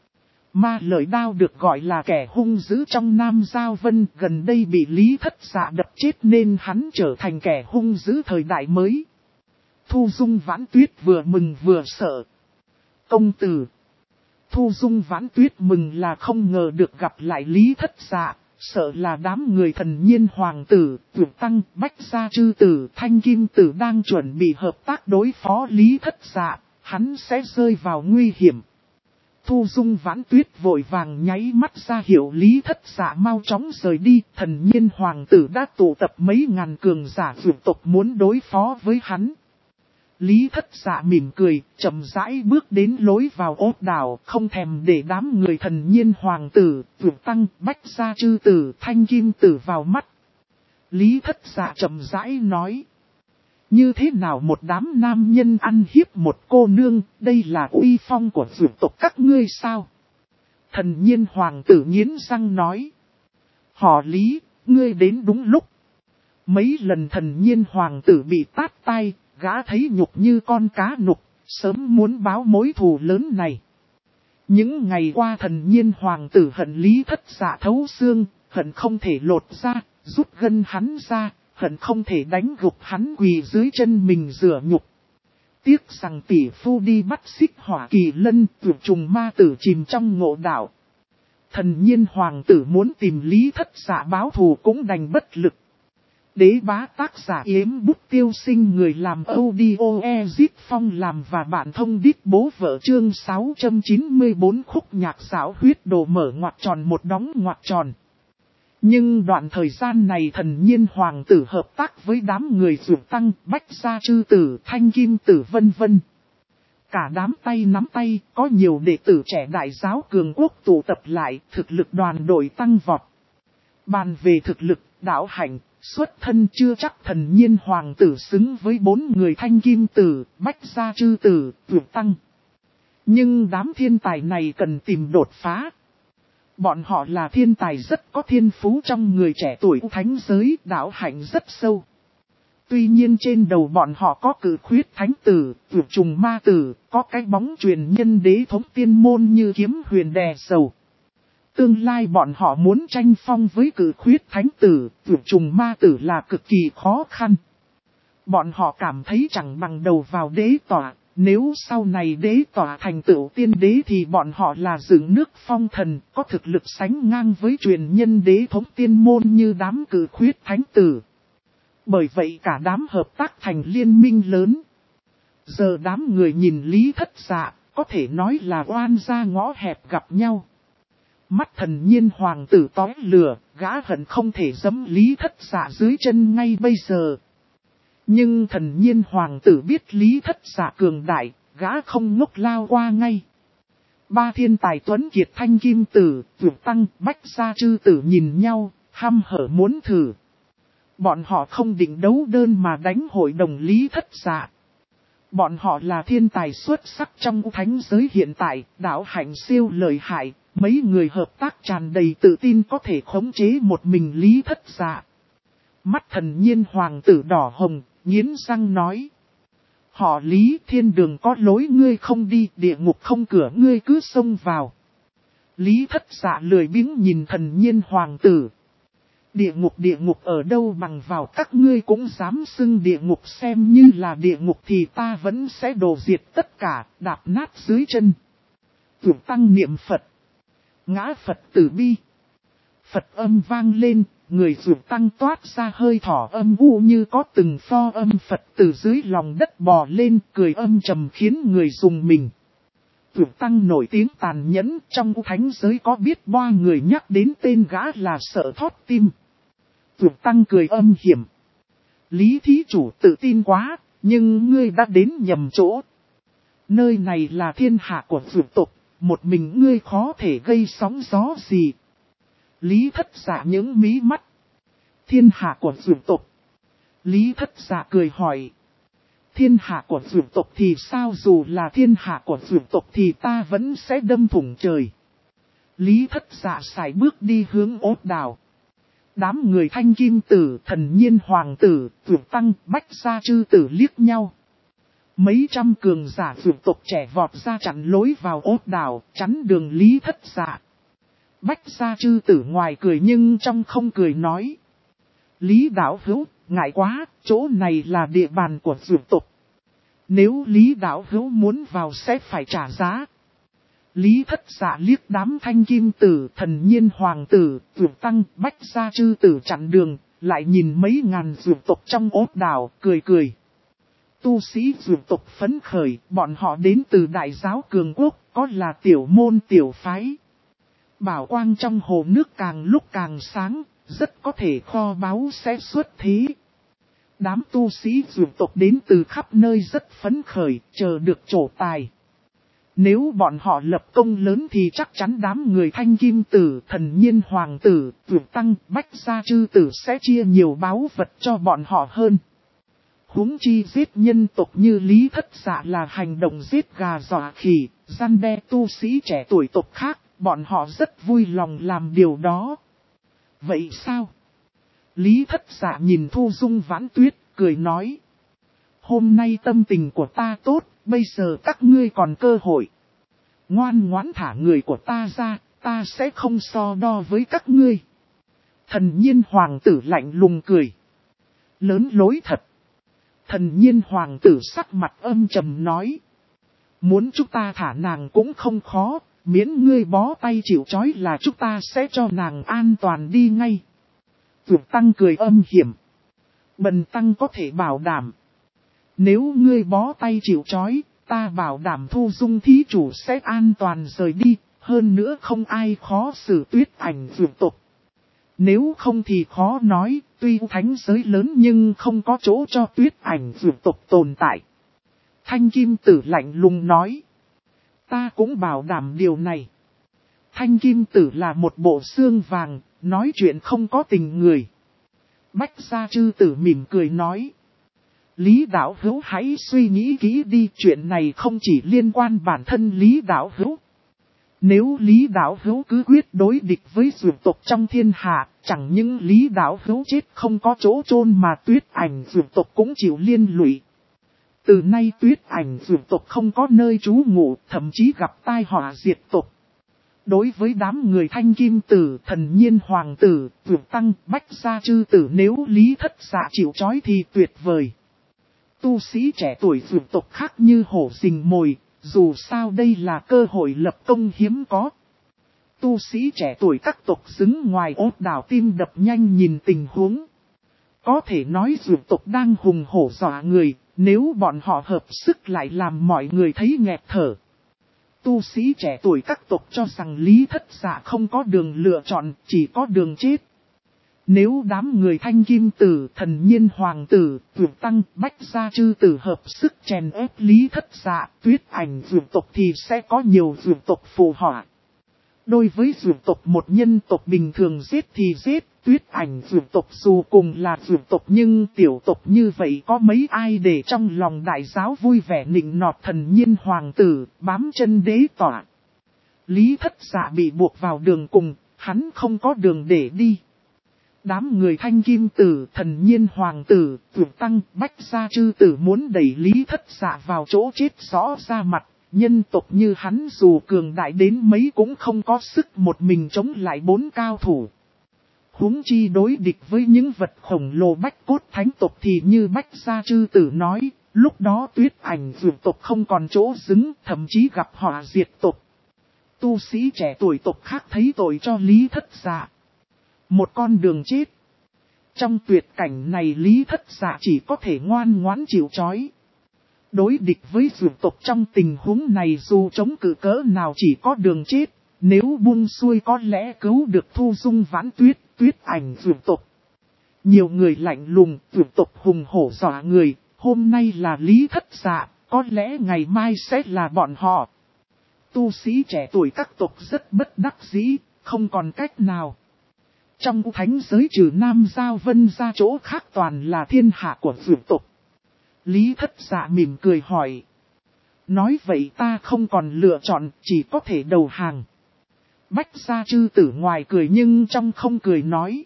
Ma Lợi Đao được gọi là kẻ hung dữ trong Nam Giao Vân, gần đây bị Lý Thất Dạ đập chết nên hắn trở thành kẻ hung dữ thời đại mới. Thu Dung Vãn Tuyết vừa mừng vừa sợ. Công tử. Thu Dung Vãn Tuyết mừng là không ngờ được gặp lại Lý Thất Dạ, sợ là đám người Thần Nhiên Hoàng tử, Vượt Tăng, Bách Gia Chư tử, Thanh Kim tử đang chuẩn bị hợp tác đối phó Lý Thất Dạ, hắn sẽ rơi vào nguy hiểm. Thu Dung Vãn Tuyết vội vàng nháy mắt ra hiệu Lý Thất Dạ mau chóng rời đi. Thần Nhiên Hoàng tử đã tụ tập mấy ngàn cường giả vượt tộc muốn đối phó với hắn. Lý Thất Dạ mỉm cười, chậm rãi bước đến lối vào ốt đảo, không thèm để đám người Thần Nhiên Hoàng tử, Vượt Tăng, Bách Gia Chư tử, Thanh Kim tử vào mắt. Lý Thất Dạ chậm rãi nói. Như thế nào một đám nam nhân ăn hiếp một cô nương, đây là uy phong của vượt tộc các ngươi sao? Thần Nhiên Hoàng tử nghiến răng nói. Họ Lý, ngươi đến đúng lúc. Mấy lần thần nhiên hoàng tử bị tát tai, gã thấy nhục như con cá nục, sớm muốn báo mối thù lớn này. Những ngày qua thần nhiên hoàng tử hận Lý Thất Dạ thấu xương, hận không thể lột ra, rút gân hắn ra, hận không thể đánh gục hắn quỳ dưới chân mình rửa nhục. Tiếc rằng tỷ phu đi bắt xích hỏa kỳ lân, vượt trùng ma tử chìm trong ngộ đạo. Thần nhiên hoàng tử muốn tìm Lý Thất Dạ báo thù cũng đành bất lực. Đế bá tác giả Yếm Bút Tiêu Sinh, người làm audio Ezit Phong làm và bản thông đít bố vợ, chương 694 khúc nhạc xảo huyết đồ mở ngoặc tròn một đóng ngoặc tròn. Nhưng đoạn thời gian này thần nhiên hoàng tử hợp tác với đám người Dược Tăng, Bách Gia Chư Tử, Thanh Kim Tử vân vân. Cả đám tay nắm tay, có nhiều đệ tử trẻ đại giáo cường quốc tụ tập lại, thực lực đoàn đội tăng vọt. Bàn về thực lực, đạo hạnh, xuất thân chưa chắc thần nhiên hoàng tử xứng với 4 người Thanh Kim Tử, Bách Gia Chư Tử, Dược Tăng. Nhưng đám thiên tài này cần tìm đột phá. Bọn họ là thiên tài rất có thiên phú trong người trẻ tuổi thánh giới, đạo hạnh rất sâu. Tuy nhiên trên đầu bọn họ có cử khuyết thánh tử, vượt trùng ma tử, có cái bóng truyền nhân đế thống tiên môn như kiếm huyền đè sầu. Tương lai bọn họ muốn tranh phong với cử khuyết thánh tử, vượt trùng ma tử là cực kỳ khó khăn. Bọn họ cảm thấy chẳng bằng đầu vào đế tỏa. Nếu sau này đế tỏa thành tựu tiên đế thì bọn họ là dựng nước phong thần, có thực lực sánh ngang với truyền nhân đế thống tiên môn như đám cử khuyết thánh tử. Bởi vậy cả đám hợp tác thành liên minh lớn. Giờ đám người nhìn Lý Thất Dạ, có thể nói là oan ra ngõ hẹp gặp nhau. Mắt thần nhiên hoàng tử tói lửa, gã hận không thể giẫm Lý Thất Dạ dưới chân ngay bây giờ. Nhưng thần nhiên hoàng tử biết Lý Thất Dạ cường đại, gã không ngốc lao qua ngay. 3 thiên tài tuấn kiệt Thanh Kim Tử, Dược Tăng, Bách Gia Chư Tử nhìn nhau, hăm hở muốn thử. Bọn họ không định đấu đơn mà đánh hội đồng Lý Thất Dạ. Bọn họ là thiên tài xuất sắc trong thánh giới hiện tại, đạo hạnh siêu lợi hại, mấy người hợp tác tràn đầy tự tin có thể khống chế một mình Lý Thất Dạ. Mắt thần nhiên hoàng tử đỏ hồng, nghiến răng nói. Họ Lý, thiên đường có lối ngươi không đi, địa ngục không cửa ngươi cứ xông vào. Lý Thất Dạ lười biếng nhìn thần nhiên hoàng tử. Địa ngục ở đâu bằng vào các ngươi cũng dám xưng địa ngục, xem như là địa ngục thì ta vẫn sẽ đổ diệt tất cả, đạp nát dưới chân. Tưởng tăng niệm Phật. Ngã Phật tử bi. Phật âm vang lên, người Dược Tăng toát ra hơi thở âm u như có từng pho âm Phật từ dưới lòng đất bò lên, cười âm trầm khiến người rùng mình. Dược Tăng nổi tiếng tàn nhẫn, trong thánh giới có biết bao người nhắc đến tên gã là sợ thót tim. Dược Tăng cười âm hiểm. Lý thí chủ tự tin quá, nhưng ngươi đã đến nhầm chỗ. Nơi này là thiên hạ của dược tộc, một mình ngươi khó thể gây sóng gió gì. Lý Thất Dạ những mí mắt. Thiên hạ của dược tộc. Lý Thất Dạ cười hỏi. Thiên hạ của dược tộc thì sao, dù là thiên hạ của dược tộc thì ta vẫn sẽ đâm thủng trời. Lý Thất Dạ sải bước đi hướng ốt đào. Đám người Thanh Kim Tử, thần nhiên hoàng tử, Dược Tăng, Bách Gia Chư Tử liếc nhau. Mấy trăm cường giả dược tộc trẻ vọt ra chặn lối vào ốt đào, chắn đường Lý Thất Dạ. Bách Gia Chư Tử ngoài cười nhưng trong không cười nói. Lý đạo hữu, ngại quá, chỗ này là địa bàn của dược tộc. Nếu Lý đạo hữu muốn vào sẽ phải trả giá. Lý Thất Dạ liếc đám Thanh Kim Tử, thần nhiên hoàng tử, Dược Tăng, Bách Gia Chư Tử chặn đường, lại nhìn mấy ngàn dược tộc trong ốt đào, cười cười. Tu sĩ dược tộc phấn khởi, bọn họ đến từ đại giáo cường quốc, có là tiểu môn tiểu phái. Bảo quang trong hồ nước càng lúc càng sáng, rất có thể kho báu sẽ xuất thế. Đám tu sĩ dược tộc đến từ khắp nơi rất phấn khởi, chờ được trổ tài. Nếu bọn họ lập công lớn thì chắc chắn đám người Thanh Kim Tử, thần nhiên hoàng tử, Dược Tăng, Bách Gia Chư Tử sẽ chia nhiều báu vật cho bọn họ hơn. Huống chi giết nhân tộc như Lý Thất Dạ là hành động giết gà dọa khỉ, răn đe tu sĩ trẻ tuổi tộc khác, bọn họ rất vui lòng làm điều đó. Vậy sao? Lý Thất Dạ nhìn Thu Dung Vãn Tuyết, cười nói. Hôm nay tâm tình của ta tốt, bây giờ các ngươi còn cơ hội. Ngoan ngoãn thả người của ta ra, ta sẽ không so đo với các ngươi. Thần Nhiên hoàng tử lạnh lùng cười. Lớn lối thật. Thần Nhiên hoàng tử sắc mặt âm trầm nói. Muốn chúng ta thả nàng cũng không khó, miễn ngươi bó tay chịu trói là chúng ta sẽ cho nàng an toàn đi ngay. Vượt Tăng cười âm hiểm. Bần Tăng có thể bảo đảm. Nếu ngươi bó tay chịu trói, ta bảo đảm Thu Dung thí chủ sẽ an toàn rời đi, hơn nữa không ai khó xử Tuyết Ảnh vượt tộc. Nếu không thì khó nói, tuy thánh giới lớn nhưng không có chỗ cho Tuyết Ảnh vượt tộc tồn tại. Thanh Kim Tử lạnh lùng nói. Ta cũng bảo đảm điều này. Thanh Kim Tử là một bộ xương vàng, nói chuyện không có tình người. Bách Gia Chư Tử mỉm cười nói. Lý Đạo Hữu hãy suy nghĩ kỹ đi, chuyện này không chỉ liên quan bản thân Lý Đạo Hữu. Nếu Lý Đạo Hữu cứ quyết đối địch với dược tộc trong thiên hạ, chẳng những Lý Đạo Hữu chết không có chỗ chôn mà Tuyết Ảnh dược tộc cũng chịu liên lụy. Từ nay Tuyết Ảnh dược tộc không có nơi trú ngụ, thậm chí gặp tai họa diệt tộc. Đối với đám người Thanh Kim Tử, Thần Nhiên hoàng tử, Vượt Tăng, Bách Gia Chư Tử, nếu Lý Thất Dạ chịu trói thì tuyệt vời. Tu sĩ trẻ tuổi vượt tộc khác như hổ rình mồi, dù sao đây là cơ hội lập công hiếm có. Tu sĩ trẻ tuổi các tộc xứng ngoài ốt đảo tim đập nhanh nhìn tình huống. Có thể nói vượt tộc đang hùng hổ dọa người, nếu bọn họ hợp sức lại làm mọi người thấy nghẹt thở. Tu sĩ trẻ tuổi các tộc cho rằng Lý Thất Dạ không có đường lựa chọn, chỉ có đường chết. Nếu đám người Thanh Kim Tử, Thần Nhiên hoàng tử, Vượt Tăng, Bách Gia Chư Tử hợp sức chèn ép Lý Thất Dạ, Tuyết Ảnh vượt tộc thì sẽ có nhiều vượt tộc phù họa. Đối với vượt tộc một nhân tộc bình thường giết thì giết, Tuyết Ảnh vượt tộc dù cùng là vượt tộc nhưng tiểu tộc như vậy có mấy ai để trong lòng đại giáo vui vẻ nịnh nọt Thần Nhiên hoàng tử, bám chân đế tỏa. Lý Thất Dạ bị buộc vào đường cùng, hắn không có đường để đi. Đám người Thanh Kim Tử, Thần Nhiên hoàng tử, Vượt Tăng, Bách Gia Chư Tử muốn đẩy Lý Thất Dạ vào chỗ chết rõ ra mặt. Nhân tộc như hắn dù cường đại đến mấy cũng không có sức một mình chống lại 4 cao thủ. Huống chi đối địch với những vật khổng lồ bách cốt thánh tộc thì như Bách Gia Chư Tử nói, lúc đó Tuyết Ảnh vượt tộc không còn chỗ xứng, thậm chí gặp họa diệt tộc. Tu sĩ trẻ tuổi tộc khác thấy tội cho Lý Thất Dạ. Một con đường chết. Trong tuyệt cảnh này Lý Thất Dạ chỉ có thể ngoan ngoãn chịu trói. Đối địch với vượt tộc trong tình huống này dù chống cự cỡ nào chỉ có đường chết. Nếu buông xuôi có lẽ cứu được Thu Dung Vãn Tuyết, Tuyết Ảnh vượt tộc. Nhiều người lạnh lùng, vượt tộc hùng hổ dọa người. Hôm nay là Lý Thất Dạ, có lẽ ngày mai sẽ là bọn họ. Tu sĩ trẻ tuổi các tộc rất bất đắc dĩ, không còn cách nào. Trong thánh giới trừ Nam Giao Vân ra chỗ khác toàn là thiên hạ của vượt tộc. Lý Thất Dạ mỉm cười hỏi. Nói vậy ta không còn lựa chọn, chỉ có thể đầu hàng. Bách Gia Chư Tử ngoài cười nhưng trong không cười nói.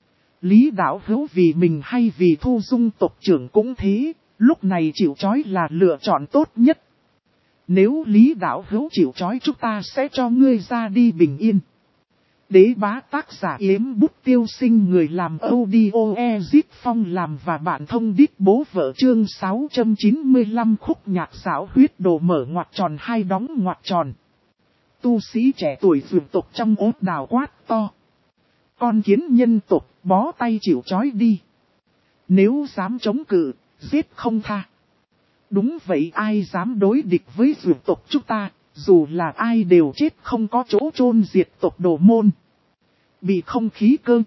Lý Đạo Hữu vì mình hay vì Thu Dung tộc trưởng cũng thế, lúc này chịu trói là lựa chọn tốt nhất. Nếu Lý Đạo Hữu chịu trói chúng ta sẽ cho ngươi ra đi bình yên. Đế bá tác giả Yếm Bút Tiêu Sinh, người làm audio Ezip Phong làm và bạn thông đít bố vợ, chương 695 khúc nhạc xảo huyết đồ mở ngoặc tròn hai đóng ngoặc tròn. Tu sĩ trẻ tuổi vượt tộc trong ốt đào quát to. Con kiến nhân tộc bó tay chịu trói đi. Nếu dám chống cự, giết không tha. Đúng vậy, ai dám đối địch với vượt tộc chúng ta, dù là ai đều chết không có chỗ chôn diệt tộc đồ môn. Bị không khí cơ,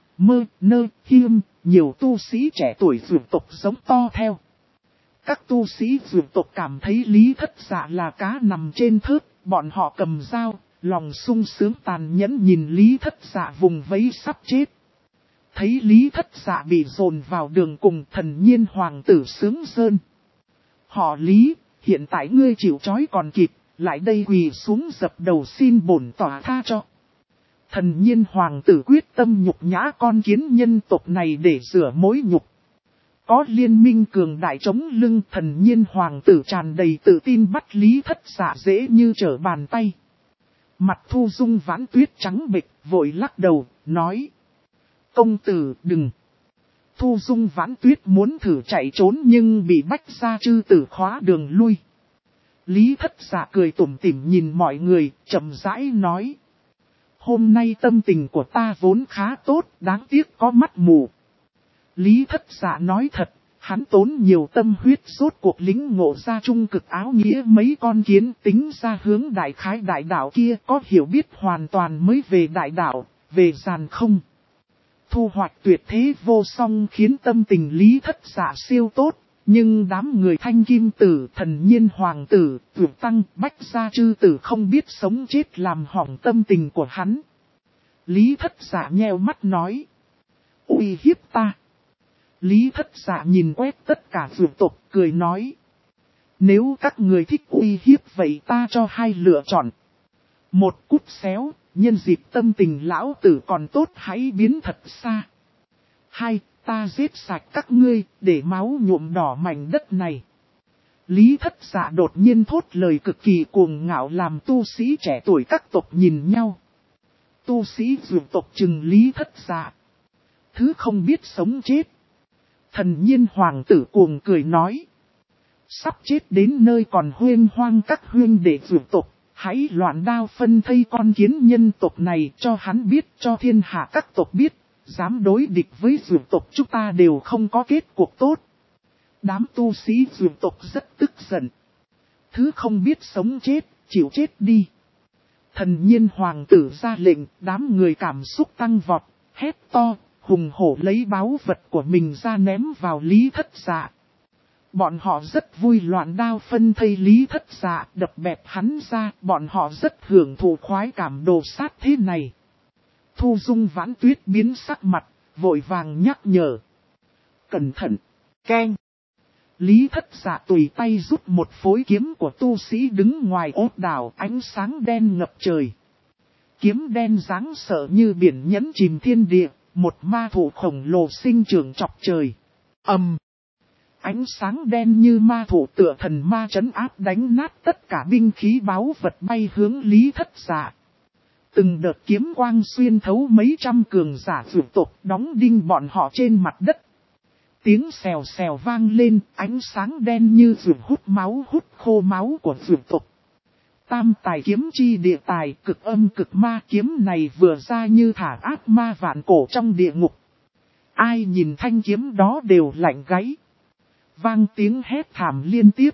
hiêm, nhiều tu sĩ trẻ tuổi vượt tộc giống to theo. Các tu sĩ vượt tộc cảm thấy Lý Thất Dạ là cá nằm trên thớt, bọn họ cầm dao, lòng sung sướng tàn nhẫn nhìn Lý Thất Dạ vùng vẫy sắp chết. Thấy Lý Thất Dạ bị dồn vào đường cùng, Thần Nhiên hoàng tử sướng rơn. Họ Lý, hiện tại ngươi chịu trói còn kịp, lại đây quỳ xuống dập đầu xin bổn tỏa tha cho. Thần Nhiên hoàng tử quyết tâm nhục nhã con kiến nhân tộc này để rửa mối nhục. Có liên minh cường đại chống lưng, Thần Nhiên hoàng tử tràn đầy tự tin bắt Lý Thất Dạ dễ như trở bàn tay. Mặt Thu Dung Vãn Tuyết trắng bệch, vội lắc đầu, nói. Công tử đừng. Thu Dung Vãn Tuyết muốn thử chạy trốn nhưng bị Bách Gia Trư Tử khóa đường lui. Lý Thất Dạ cười tủm tỉm nhìn mọi người, chậm rãi nói. Hôm nay tâm tình của ta vốn khá tốt, đáng tiếc có mắt mù. Lý Thất Dạ nói thật, hắn tốn nhiều tâm huyết rốt cuộc lính ngộ ra trung cực áo nghĩa mấy con kiến, tính ra hướng đại khái đại đạo kia có hiểu biết hoàn toàn mới về đại đạo, về giàn không. Thu hoạch tuyệt thế vô song khiến tâm tình Lý Thất Dạ siêu tốt, nhưng đám người Thanh Kim Tử, Thần Nhiên hoàng tử, Tuyệt Tăng, Bách Gia Trư Tử không biết sống chết làm hỏng tâm tình của hắn. Lý Thất Dạ nheo mắt nói. Uy hiếp ta. Lý Thất Dạ nhìn quét tất cả vượt tộc, cười nói. Nếu các người thích uy hiếp vậy ta cho hai lựa chọn. Một, cút xéo, nhân dịp tâm tình lão tử còn tốt hãy biến thật xa. Hai, ta giết sạch các ngươi, để máu nhuộm đỏ mảnh đất này. Lý Thất Dạ đột nhiên thốt lời cực kỳ cuồng ngạo làm tu sĩ trẻ tuổi các tộc nhìn nhau. Tu sĩ vượt tộc chừng Lý Thất Dạ. Thứ không biết sống chết. Thần Nhiên hoàng tử cuồng cười nói. Sắp chết đến nơi còn huyên hoang các huyên để vượt tộc. Hãy loạn đao phân thây con kiến nhân tộc này cho hắn biết, cho thiên hạ các tộc biết. Dám đối địch với vượt tộc chúng ta đều không có kết cuộc tốt. Đám tu sĩ vượt tộc rất tức giận. Thứ không biết sống chết, chịu chết đi. Thần Nhiên hoàng tử ra lệnh, đám người cảm xúc tăng vọt, hét to, hùng hổ lấy báu vật của mình ra ném vào Lý Thất Dạ. Bọn họ rất vui loạn đao phân thây Lý Thất Dạ, đập bẹp hắn ra, bọn họ rất hưởng thụ khoái cảm đồ sát thế này. Thu Dung Vãn Tuyết biến sắc mặt, vội vàng nhắc nhở. Cẩn thận, keng. Lý Thất Dạ tùy tay rút một phối kiếm của tu sĩ đứng ngoài ốt đảo, ánh sáng đen ngập trời. Kiếm đen dáng sợ như biển nhẫn chìm thiên địa, một ma thủ khổng lồ sinh trưởng chọc trời. Ánh sáng đen như ma thủ tựa thần ma trấn áp đánh nát tất cả binh khí báu vật bay hướng Lý Thất Dạ. Từng đợt kiếm quang xuyên thấu mấy trăm cường giả vượt tộc đóng đinh bọn họ trên mặt đất. Tiếng xèo xèo vang lên, ánh sáng đen như vượt hút máu hút khô máu của vượt tộc. Tam tài kiếm chi địa tài cực âm cực ma kiếm này vừa ra như thả ác ma vạn cổ trong địa ngục. Ai nhìn thanh kiếm đó đều lạnh gáy. Vang tiếng hét thảm liên tiếp.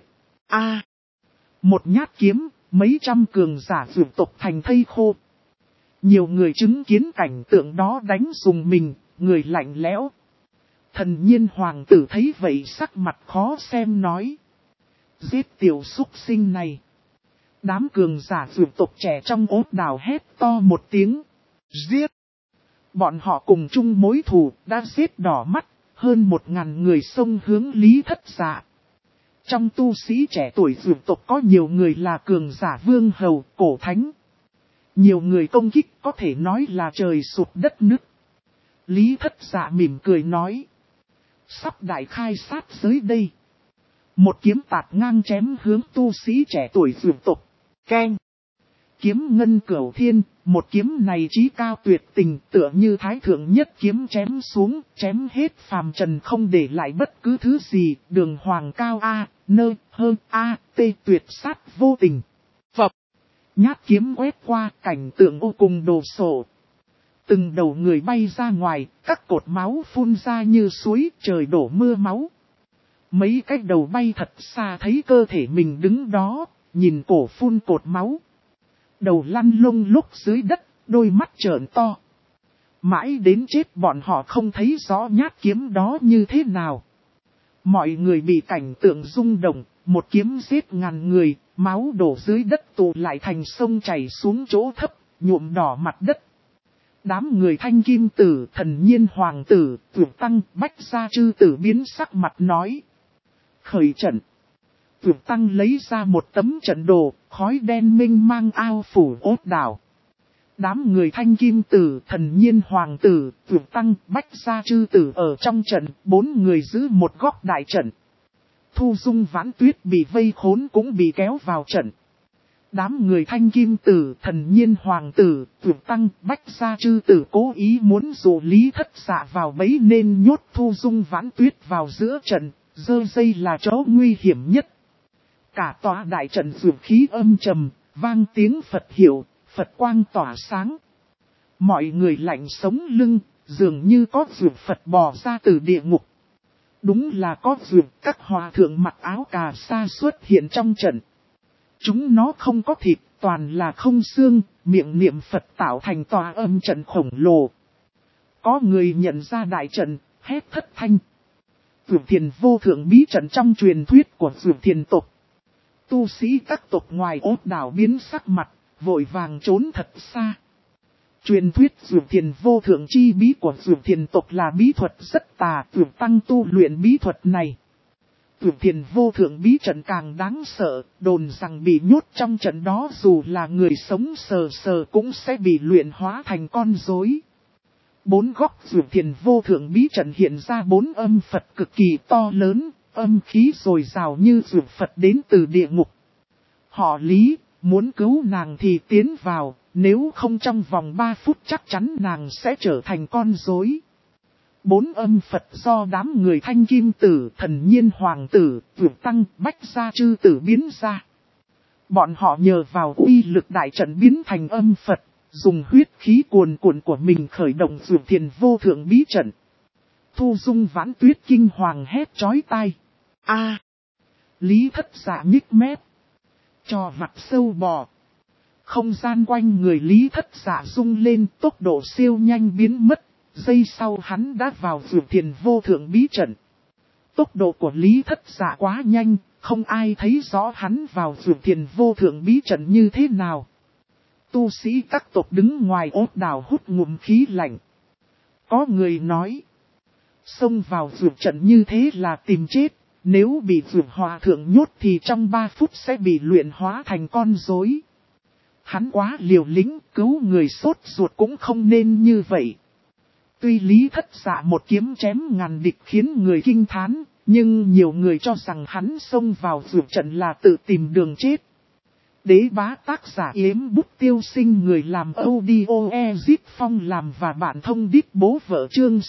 Một nhát kiếm, mấy trăm cường giả vượt tộc thành thây khô. Nhiều người chứng kiến cảnh tượng đó đánh dùng mình, người lạnh lẽo. Thần Nhiên hoàng tử thấy vậy sắc mặt khó xem nói. Giết tiểu súc sinh này. Đám cường giả vượt tộc trẻ trong ốt đảo hét to một tiếng. Giết! Bọn họ cùng chung mối thù, đã giết đỏ mắt, hơn 1000 người xông hướng Lý Thất Dạ. Trong tu sĩ trẻ tuổi vượt tộc có nhiều người là cường giả vương hầu, cổ thánh. Nhiều người công kích có thể nói là trời sụp đất nứt. Lý Thất Dạ mỉm cười nói. Sắp đại khai sát giới đây. Một kiếm tạt ngang chém hướng tu sĩ trẻ tuổi vượt tộc. Keng. Kiếm ngân cửu thiên, một kiếm này chí cao tuyệt tình tựa như thái thượng nhất kiếm chém xuống, chém hết phàm trần không để lại bất cứ thứ gì, đường hoàng cao A, nơ, hơ, A, T tuyệt sát vô tình. Phập. Nhát kiếm quét qua cảnh tượng vô cùng đồ sộ. Từng đầu người bay ra ngoài, các cột máu phun ra như suối, trời đổ mưa máu. Mấy cái đầu bay thật xa thấy cơ thể mình đứng đó, nhìn cổ phun cột máu. Đầu lăn lông lúc dưới đất, đôi mắt trợn to. Mãi đến chết bọn họ không thấy rõ nhát kiếm đó như thế nào. Mọi người bị cảnh tượng rung động, một kiếm giết ngàn người, máu đổ dưới đất tụ lại thành sông chảy xuống chỗ thấp, nhuộm đỏ mặt đất. Đám người Thanh Kim Tử, Thần Nhiên hoàng tử, Tuyệt Tăng, Bách Gia Trư Tử biến sắc mặt nói. Khởi trận. Tuyệt Tăng lấy ra một tấm trận đồ, khói đen minh mang ao phủ ốt đảo. Đám người Thanh Kim Tử, Thần Nhiên Hoàng Tử, Tuyệt Tăng, Bách Gia Chư Tử ở trong trận, 4 người giữ một góc đại trận. Thu Dung Vãn Tuyết bị vây khốn cũng bị kéo vào trận. Đám người Thanh Kim Tử, Thần Nhiên Hoàng Tử, Tuyệt Tăng, Bách Gia Chư Tử cố ý muốn dụ Lý Thất Dạ vào bẫy nên nhốt Thu Dung Vãn Tuyết vào giữa trận, giơ dây là chỗ nguy hiểm nhất. Cả tòa đại trận dược khí âm trầm, vang tiếng Phật hiệu, Phật quang tỏa sáng. Mọi người lạnh sống lưng, dường như có dược Phật bò ra từ địa ngục. Đúng là có dược, các hòa thượng mặc áo cà sa xuất hiện trong trận. Chúng nó không có thịt, toàn là không xương, miệng niệm Phật tạo thành tòa âm trận khổng lồ. Có người nhận ra đại trận, hét thất thanh. Dược thiền vô thượng bí trận trong truyền thuyết của dược thiền tộc. Tu sĩ các tộc ngoài ốt đảo biến sắc mặt, vội vàng trốn thật xa. Truyền thuyết dược thiền vô thượng chi bí của dược thiền tộc là bí thuật rất tà, dược tăng tu luyện bí thuật này. Dược thiền vô thượng bí trận càng đáng sợ, đồn rằng bị nhốt trong trận đó dù là người sống sờ sờ cũng sẽ bị luyện hóa thành con rối. 4 góc dược thiền vô thượng bí trận hiện ra 4 âm Phật cực kỳ to lớn, âm khí dồi dào như dược Phật đến từ địa ngục. Họ Lý, muốn cứu nàng thì tiến vào, nếu không trong vòng 3 phút chắc chắn nàng sẽ trở thành con rối. 4 âm Phật do đám người Thanh Kim Tử, Thần Nhiên Hoàng Tử, Tuyệt Tăng, Bách Gia Chư Tử biến ra. Bọn họ nhờ vào uy lực đại trận biến thành âm Phật, dùng huyết khí cuồn cuộn của mình khởi động dược thiền vô thượng bí trận. Thu Dung Vãn Tuyết kinh hoàng hét chói tai. A! Lý Thất Dạ nhích mép. Cho vặt sâu bò. Không gian quanh người Lý Thất Dạ rung lên, tốc độ siêu nhanh biến mất. Giây sau hắn đã vào dược thiền vô thượng bí trận. Tốc độ của Lý Thất Dạ quá nhanh, không ai thấy rõ hắn vào dược thiền vô thượng bí trận như thế nào. Tu sĩ các tộc đứng ngoài ốt đảo hút ngụm khí lạnh. Có người nói, xông vào dược trận như thế là tìm chết, nếu bị dược hòa thượng nhốt thì trong 3 phút sẽ bị luyện hóa thành con rối. Hắn quá liều lĩnh, cứu người sốt ruột cũng không nên như vậy. Tuy Lý Thất Dạ một kiếm chém ngàn địch khiến người kinh thán, nhưng nhiều người cho rằng hắn xông vào dược trận là tự tìm đường chết. Đế bá tác giả Yếm Bút Tiêu Sinh, người làm audio Ezip Phong làm và bạn thông đít bố vợ chương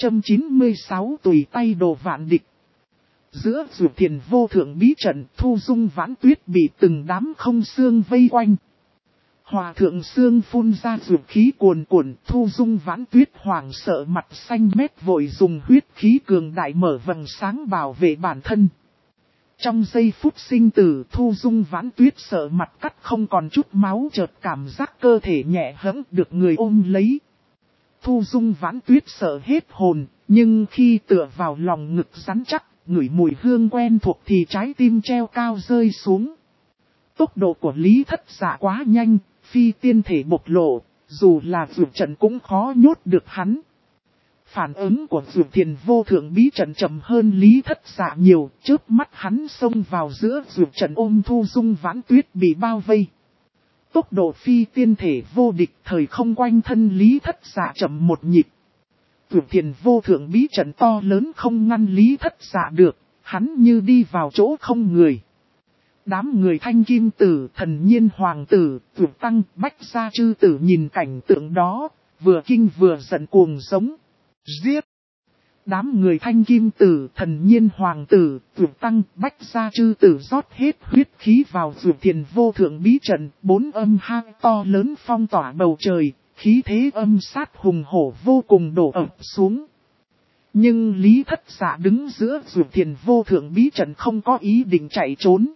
696 tùy tay đồ vạn địch. Giữa dược thiền vô thượng bí trận, Thu Dung Vãn Tuyết bị từng đám không xương vây quanh. Hòa thượng xương phun ra dược khí cuồn cuộn, Thu Dung Vãn Tuyết hoảng sợ mặt xanh mét vội dùng huyết khí cường đại mở vầng sáng bảo vệ bản thân. Trong giây phút sinh tử, Thu Dung Vãn Tuyết sợ mặt cắt không còn chút máu, chợt cảm giác cơ thể nhẹ hẫng được người ôm lấy. Thu Dung Vãn Tuyết sợ hết hồn, nhưng khi tựa vào lòng ngực rắn chắc, ngửi mùi hương quen thuộc thì trái tim treo cao rơi xuống. Tốc độ của Lý Thất Dạ quá nhanh, phi tiên thể bộc lộ, dù là dược trận cũng khó nhốt được hắn. Phản ứng của dược thiền vô thượng bí trận chậm hơn Lý Thất Dạ nhiều, chớp mắt hắn xông vào giữa dược trận ôm Thu Dung Vãn Tuyết bị bao vây. Tốc độ phi tiên thể vô địch, thời không quanh thân Lý Thất Dạ chậm một nhịp. Dược thiền vô thượng bí trận to lớn không ngăn Lý Thất Dạ được, hắn như đi vào chỗ không người. Đám người Thanh Kim Tử, Thần Nhiên Hoàng Tử, Tuyệt Tăng, Bách Gia Chư Tử nhìn cảnh tượng đó, vừa kinh vừa giận cuồng giống. Giết! Đám người Thanh Kim Tử, Thần Nhiên Hoàng Tử, Tuyệt Tăng, Bách Gia Chư Tử rót hết huyết khí vào dược thiền vô thượng bí trận, 4 âm hang to lớn phong tỏa bầu trời, khí thế âm sát hùng hổ vô cùng đổ ập xuống. Nhưng Lý Thất Dạ đứng giữa dược thiền vô thượng bí trận không có ý định chạy trốn.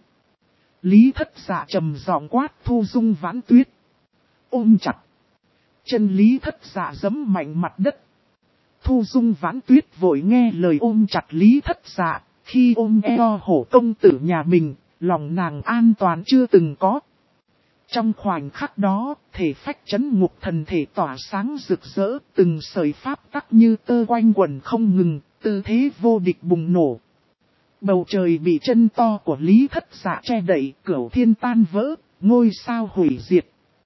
Lý Thất Dạ trầm giọng quát Thu Dung Vãn Tuyết. Ôm chặt. Chân Lý Thất Dạ giẫm mạnh mặt đất. Thu Dung Vãn Tuyết vội nghe lời ôm chặt Lý Thất Dạ. Khi ôm eo hổ công tử nhà mình, lòng nàng an toàn chưa từng có. Trong khoảnh khắc đó, thể phách chấn ngục thần thể tỏa sáng rực rỡ, từng sợi pháp tắc như tơ quanh quẩn không ngừng, tư thế vô địch bùng nổ. Bầu trời bị chân to của Lý Thất Dạ che đậy, cửu thiên tan vỡ, ngôi sao hủy diệt.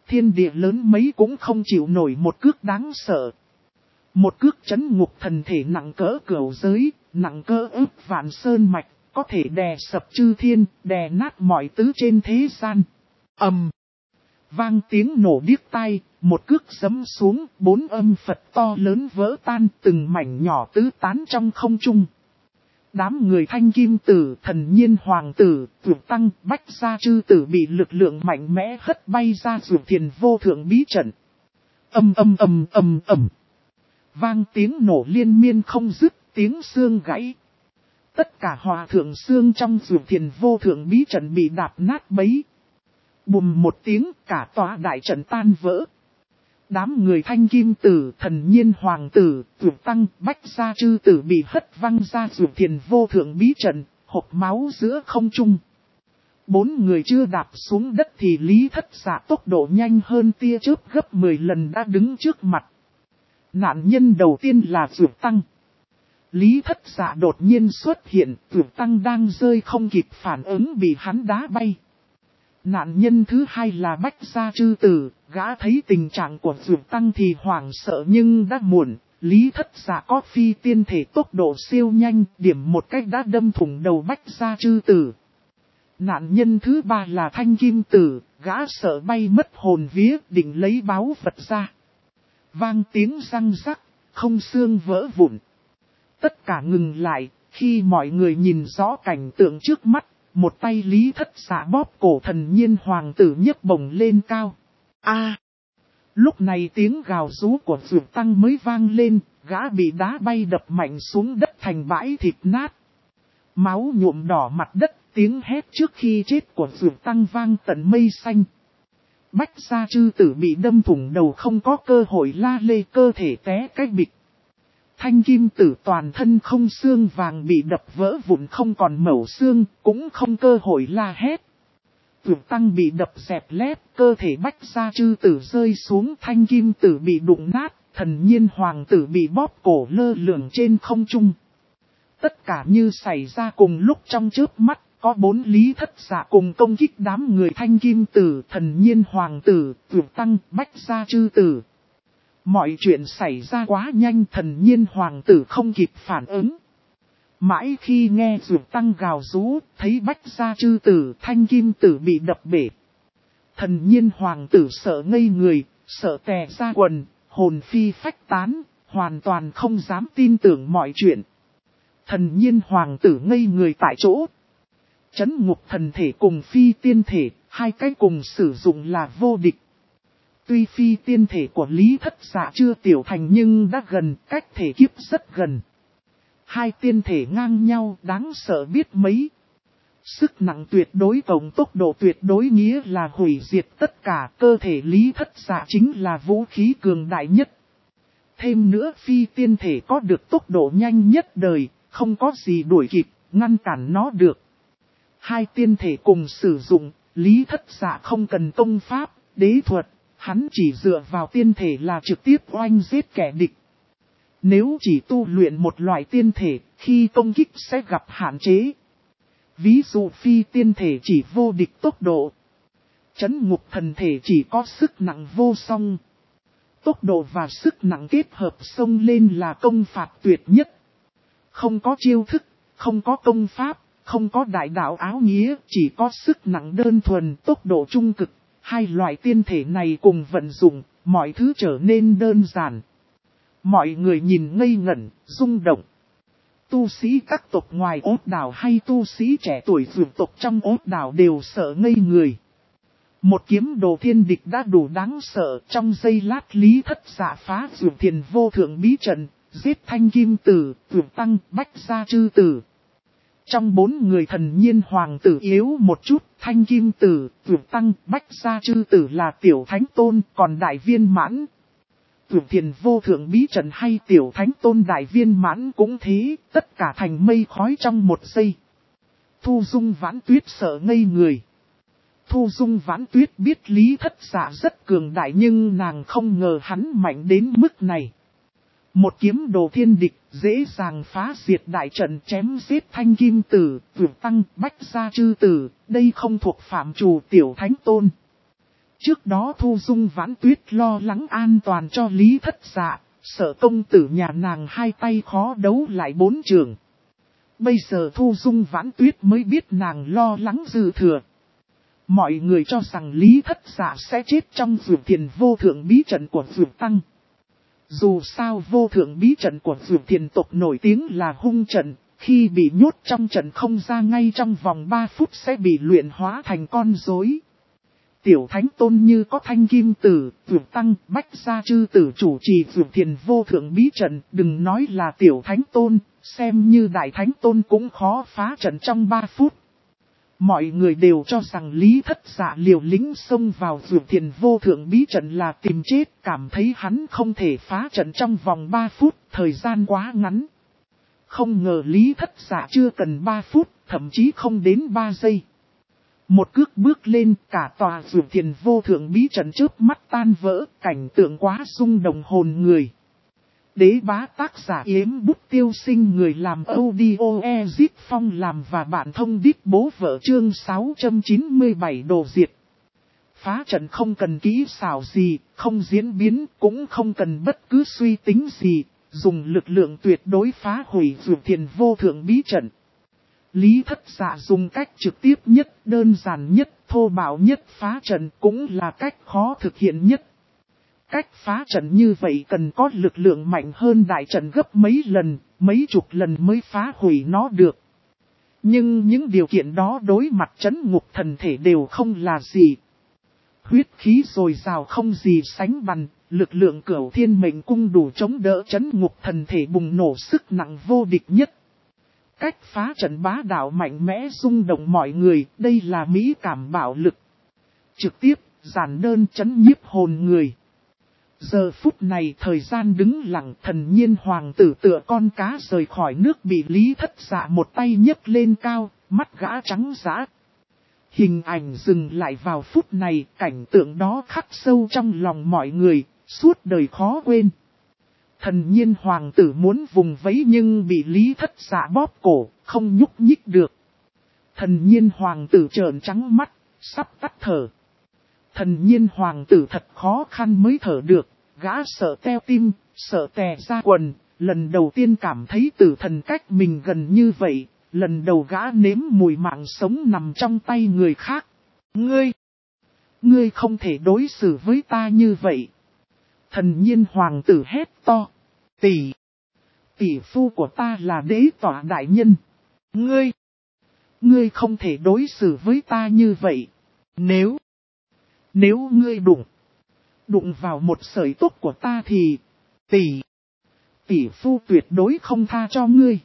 thiên địa lớn mấy cũng không chịu nổi một cước đáng sợ. Một cước chấn ngục thần thể nặng cỡ cửu giới, nặng cỡ ức vạn sơn mạch, có thể đè sập chư thiên, đè nát mọi thứ trên thế gian. Ầm! Vang tiếng nổ điếc tai, một cước giẫm xuống, 4 âm Phật to lớn vỡ tan, từng mảnh nhỏ tứ tán trong không trung. Đám người Thanh Kim Tử, Thần Nhiên Hoàng Tử, Tuyệt Tăng, Bách Gia Chư Tử bị lực lượng mạnh mẽ hất bay ra Dược Thiền vô thượng bí trận. Ầm ầm ầm ầm ầm. Vang tiếng nổ liên miên không dứt, tiếng xương gãy. Tất cả hòa thượng xương trong Dược Thiền vô thượng bí trận bị đạp nát bấy. Bùm một tiếng, cả tòa đại trận tan vỡ. Đám người Thanh Kim Tử, Thần Nhiên Hoàng Tử, Tuyệt Tăng, Bách Gia Chư Tử bị hất văng ra Dược Thiền vô thượng bí trận, hộc máu giữa không trung. 4 người chưa đạp xuống đất thì Lý Thất Dạ tốc độ nhanh hơn tia chớp gấp 10 lần đã đứng trước mặt. Nạn nhân đầu tiên là Tuyệt Tăng. Lý Thất Dạ đột nhiên xuất hiện, Tuyệt Tăng đang rơi không kịp phản ứng bị hắn đá bay. Nạn nhân thứ hai là Bách Gia Chư Tử, gã thấy tình trạng của Tuyệt Tăng thì hoảng sợ nhưng đã muộn. Lý Thất Dạ có phi tiên thể tốc độ siêu nhanh, điểm một cách đã đâm thủng đầu Bách Gia Chư Tử. Nạn nhân thứ ba là Thanh Kim Tử, gã sợ bay mất hồn vía, định lấy báu vật ra. Vang tiếng răng rắc, không xương vỡ vụn. Tất cả ngừng lại, khi mọi người nhìn rõ cảnh tượng trước mắt. Một tay Lý Thất Dạ bóp cổ Thần Nhiên Hoàng Tử nhấc bổng lên cao. Lúc này tiếng gào rú của Dược Tăng mới vang lên, gã bị đá bay đập mạnh xuống đất thành bãi thịt nát. Máu nhuộm đỏ mặt đất, tiếng hét trước khi chết của Dược Tăng vang tận mây xanh. Bách Gia Chư Tử bị đâm thủng đầu không có cơ hội la lê, cơ thể té cái bịch. Thanh Kim Tử toàn thân không xương vàng bị đập vỡ vụn không còn mẩu xương, cũng không cơ hội la hét. Tuyệt Tăng bị đập dẹp lép, cơ thể Bách Gia Chư Tử rơi xuống, Thanh Kim Tử bị đụng nát, Thần Nhiên Hoàng Tử bị bóp cổ lơ lửng trên không trung. Tất cả như xảy ra cùng lúc trong chớp mắt, có 4 Lý Thất Dạ cùng công kích đám người Thanh Kim Tử, Thần Nhiên Hoàng Tử, Tuyệt Tăng, Bách Gia Chư Tử. Mọi chuyện xảy ra quá nhanh, Thần Nhiên Hoàng Tử không kịp phản ứng. Mãi khi nghe Dược Tăng gào rú, thấy Bách Gia Chư Tử, Thanh Kim Tử bị đập bể. Thần Nhiên Hoàng Tử sợ ngây người, sợ tè ra quần, hồn phi phách tán, hoàn toàn không dám tin tưởng mọi chuyện. Thần Nhiên Hoàng Tử ngây người tại chỗ. Chấn ngục thần thể cùng phi tiên thể, hai cái cùng sử dụng là vô địch. Tuy phi tiên thể của Lý Thất Dạ chưa tiểu thành nhưng đã gần, cách thể kiếp rất gần. Hai tiên thể ngang nhau đáng sợ biết mấy. Sức nặng tuyệt đối cộng tốc độ tuyệt đối nghĩa là hủy diệt tất cả, cơ thể Lý Thất Dạ chính là vũ khí cường đại nhất. Thêm nữa phi tiên thể có được tốc độ nhanh nhất đời, không có gì đuổi kịp, ngăn cản nó được. Hai tiên thể cùng sử dụng, Lý Thất Dạ không cần công pháp, đế thuật. Hắn chỉ dựa vào tiên thể là trực tiếp oanh giết kẻ địch. Nếu chỉ tu luyện một loại tiên thể, khi công kích sẽ gặp hạn chế. Ví dụ phi tiên thể chỉ vô địch tốc độ. Chấn ngục thần thể chỉ có sức nặng vô song. Tốc độ và sức nặng kết hợp xông lên là công phạt tuyệt nhất. Không có chiêu thức, không có công pháp, không có đại đạo áo nghĩa, chỉ có sức nặng đơn thuần, tốc độ trung cực. Hai loại tiên thể này cùng vận dụng, mọi thứ trở nên đơn giản. Mọi người nhìn ngây ngẩn, rung động. Tu sĩ các tộc ngoài Ốt Đảo hay tu sĩ trẻ tuổi vượt tộc trong Ốt Đảo đều sợ ngây người. Một kiếm đồ thiên địch đã đủ đáng sợ, trong giây lát Lý Thất Dạ phá Dược Thiền vô thượng bí trận, giết Thanh Kim Tử, Tuyệt Tăng, Bách Gia Chư Tử. Trong 4 người Thần Nhiên Hoàng Tử yếu một chút, Thanh Kim Tử, Tuyệt Tăng, Bách Gia Chư Tử là Tiểu Thánh Tôn, còn Đại Viên Mãn. Tuyệt Thiền vô thượng bí trận hay Tiểu Thánh Tôn Đại Viên Mãn cũng thế, tất cả thành mây khói trong một giây. Thu Dung Vãn Tuyết sợ ngây người. Thu Dung Vãn Tuyết biết Lý Thất Dạ rất cường đại nhưng nàng không ngờ hắn mạnh đến mức này. Một kiếm đồ thiên địch, dễ dàng phá diệt đại trận chém giết Thanh Kim Tử, Tuyệt Tăng, Bách Gia Chư Tử, đây không thuộc phạm trù Tiểu Thánh Tôn. Trước đó Thu Dung Vãn Tuyết lo lắng an toàn cho Lý Thất Dạ, sợ công tử nhà nàng hai tay khó đấu lại 4 trường. Bây giờ Thu Dung Vãn Tuyết mới biết nàng lo lắng dư thừa. Mọi người cho rằng Lý Thất Dạ sẽ chết trong Dược Thiền vô thượng bí trận của Dược Tăng. Dù sao vô thượng bí trận của Dược Thiền tộc nổi tiếng là hung trận, khi bị nhốt trong trận không ra ngay trong vòng 3 phút sẽ bị luyện hóa thành con rối. Tiểu Thánh Tôn như có Thanh Kim Tử, Dược Tăng, Bách Gia Chư Tử chủ trì Dược Thiền vô thượng bí trận, đừng nói là Tiểu Thánh Tôn, xem như Đại Thánh Tôn cũng khó phá trận trong 3 phút. Mọi người đều cho rằng Lý Thất Dạ liều lĩnh xông vào Dược Thiền vô thượng bí trận là tìm chết, cảm thấy hắn không thể phá trận trong vòng 3 phút, thời gian quá ngắn. Không ngờ Lý Thất Dạ chưa cần 3 phút, thậm chí không đến 3 giây. Một cước bước lên, cả tòa Dược Thiền vô thượng bí trận chớp mắt tan vỡ, cảnh tượng quá rung động hồn người. Đế bá tác giả Yếm Bút Tiêu Sinh, người làm audio Ezip Phong làm và bạn thông đít bố vợ, chương 697 đồ diệt. Phá trận không cần kỹ xảo gì, không diễn biến, cũng không cần bất cứ suy tính gì, dùng lực lượng tuyệt đối phá hủy Dược Thiền vô thượng bí trận. Lý Thất Dạ dùng cách trực tiếp nhất, đơn giản nhất, thô bạo nhất phá trận, cũng là cách khó thực hiện nhất. Cách phá trận như vậy cần có lực lượng mạnh hơn đại trận gấp mấy lần, mấy chục lần mới phá hủy nó được. Nhưng những điều kiện đó đối mặt trấn ngục thần thể đều không là gì. Huyết khí dồi dào không gì sánh bằng, lực lượng Cửu Thiên Mệnh Cung đủ chống đỡ trấn ngục thần thể bùng nổ sức nặng vô địch nhất. Cách phá trận bá đạo mạnh mẽ rung động mọi người, đây là mỹ cảm bạo lực. Trực tiếp, giản đơn chấn nhiếp hồn người. Giờ phút này thời gian đứng lặng, Thần Nhiên hoàng tử tựa con cá rời khỏi nước bị Lý Thất Dạ một tay nhấc lên cao, mắt gã trắng dã. Hình ảnh dừng lại vào phút này, cảnh tượng đó khắc sâu trong lòng mọi người, suốt đời khó quên. Thần Nhiên hoàng tử muốn vùng vẫy nhưng bị Lý Thất Dạ bóp cổ, không nhúc nhích được. Thần Nhiên hoàng tử trợn trắng mắt, sắp tắt thở. Thần Nhiên hoàng tử thật khó khăn mới thở được, gã sợ teo tim, sợ tè ra quần, lần đầu tiên cảm thấy tử thần cách mình gần như vậy, lần đầu gã nếm mùi mạng sống nằm trong tay người khác. Ngươi không thể đối xử với ta như vậy. Thần Nhiên hoàng tử hét to. Tỷ phu của ta là đế tỏa đại nhân. Ngươi không thể đối xử với ta như vậy. Nếu ngươi đụng vào một sợi tóc của ta thì tỷ phu tuyệt đối không tha cho ngươi.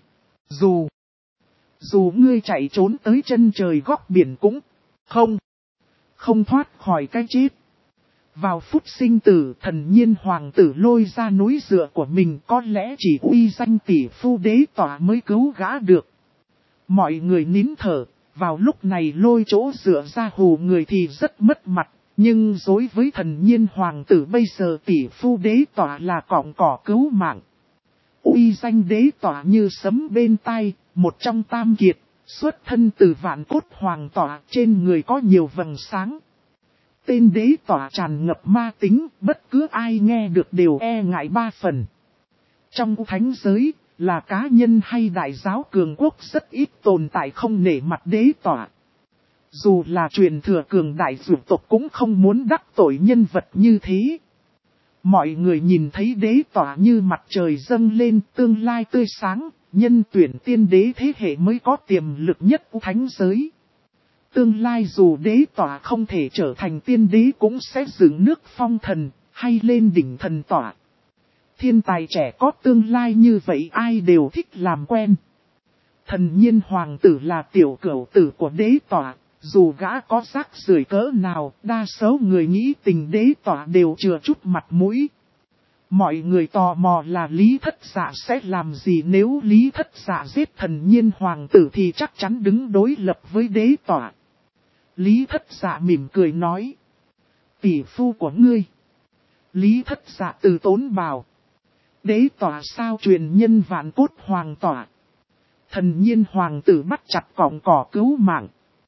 Dù ngươi chạy trốn tới chân trời góc biển cũng không thoát khỏi cái chết. Vào phút sinh tử, Thần Nhiên hoàng tử lôi ra núi dựa của mình, có lẽ chỉ uy danh tỷ phu đế tỏa mới cứu gã được. Mọi người nín thở, vào lúc này lôi chỗ dựa ra hù người thì rất mất mặt, nhưng đối với Thần Nhiên hoàng tử bây giờ tỷ phu đế tỏa là cọng cỏ cứu mạng. Uy danh đế tỏa như sấm bên tai, một trong tam kiệt, xuất thân từ Vạn Cốt hoàng tỏa, trên người có nhiều vầng sáng. Tên đế tỏa tràn ngập ma tính, bất cứ ai nghe được đều e ngại 3 phần. Trong thánh giới, là cá nhân hay đại giáo cường quốc rất ít tồn tại không nể mặt đế tỏa. Dù là truyền thừa cường đại dụ tộc cũng không muốn đắc tội nhân vật như thế. Mọi người nhìn thấy đế tỏa như mặt trời dâng lên, tương lai tươi sáng, nhân tuyển tiên đế thế hệ mới có tiềm lực nhất của thánh giới. Tương lai dù đế tỏa không thể trở thành tiên đế cũng sẽ dựng nước phong thần, hay lên đỉnh thần tỏa. Thiên tài trẻ có tương lai như vậy ai đều thích làm quen. Thần Nhiên hoàng tử là tiểu cửu tử của đế tỏa, dù gã có rác rưởi cỡ nào, đa số người nghĩ tình đế tỏa đều chừa chút mặt mũi. Mọi người tò mò là Lý Thất Dạ sẽ làm gì, nếu Lý Thất Dạ giết Thần Nhiên hoàng tử thì chắc chắn đứng đối lập với đế tỏa. Lý Thất Dạ mỉm cười nói. Tỷ phu của ngươi. Lý Thất Dạ từ tốn bảo. Đế tỏa sao truyền nhân Vạn Cốt hoàng tỏa. Thần Nhiên hoàng tử bắt chặt cọng cỏ cứu mạng.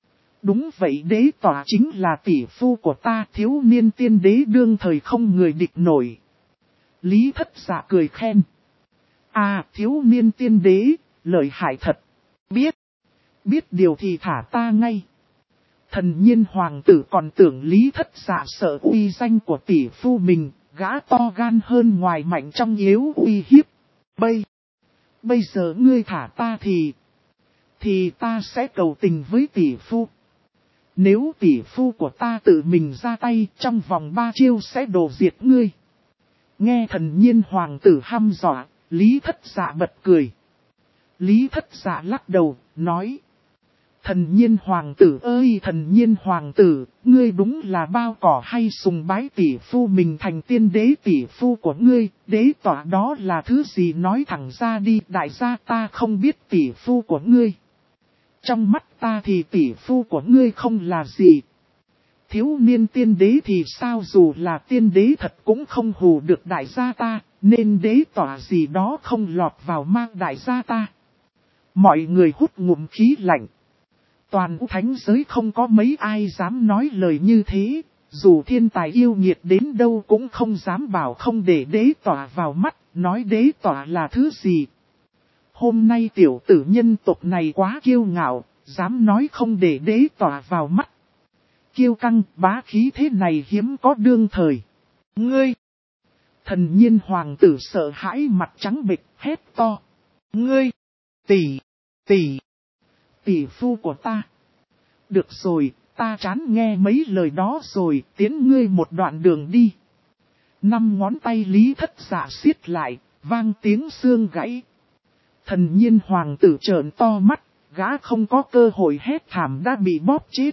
Đúng vậy, đế tỏa chính là tỷ phu của ta, thiếu niên tiên đế đương thời không người địch nổi. Lý Thất Dạ cười khen. À, thiếu niên tiên đế, lợi hại thật. Biết điều thì thả ta ngay. Thần Nhiên hoàng tử còn tưởng Lý Thất Dạ sợ uy danh của tỷ phu mình, gã to gan hơn ngoài mạnh trong yếu uy hiếp. Bây giờ ngươi thả ta thì ta sẽ cầu tình với tỷ phu. Nếu tỷ phu của ta tự mình ra tay, trong vòng 3 chiêu sẽ đổ diệt ngươi. Nghe Thần Nhiên hoàng tử hăm dọa, Lý Thất Dạ bật cười. Lý Thất Dạ lắc đầu, nói. Thần Nhiên hoàng tử ơi, Thần Nhiên hoàng tử, ngươi đúng là bao cỏ hay sùng bái tỷ phu mình thành tiên đế tỷ phu của ngươi, đế tỏa đó là thứ gì nói thẳng ra đi, đại gia ta không biết tỷ phu của ngươi. Trong mắt ta thì tỷ phu của ngươi không là gì. Thiếu niên tiên đế thì sao, dù là tiên đế thật cũng không hù được đại gia ta, nên đế tỏa gì đó không lọt vào mang đại gia ta. Mọi người hút ngụm khí lạnh. Toàn thánh giới không có mấy ai dám nói lời như thế, dù thiên tài yêu nghiệt đến đâu cũng không dám bảo không để đế tỏa vào mắt, nói đế tỏa là thứ gì. Hôm nay tiểu tử nhân tộc này quá kiêu ngạo, dám nói không để đế tỏa vào mắt. Kiêu căng, bá khí thế này hiếm có đương thời. Ngươi! Thần Nhiên hoàng tử sợ hãi mặt trắng bệch, hét to. Ngươi! Tỷ phu của ta. Được rồi, ta chán nghe mấy lời đó rồi, tiến ngươi một đoạn đường đi. 5 ngón tay Lý Thất Dạ siết lại, vang tiếng xương gãy. Thần Nhiên hoàng tử trợn to mắt, gã không có cơ hội hét thảm đã bị bóp chết.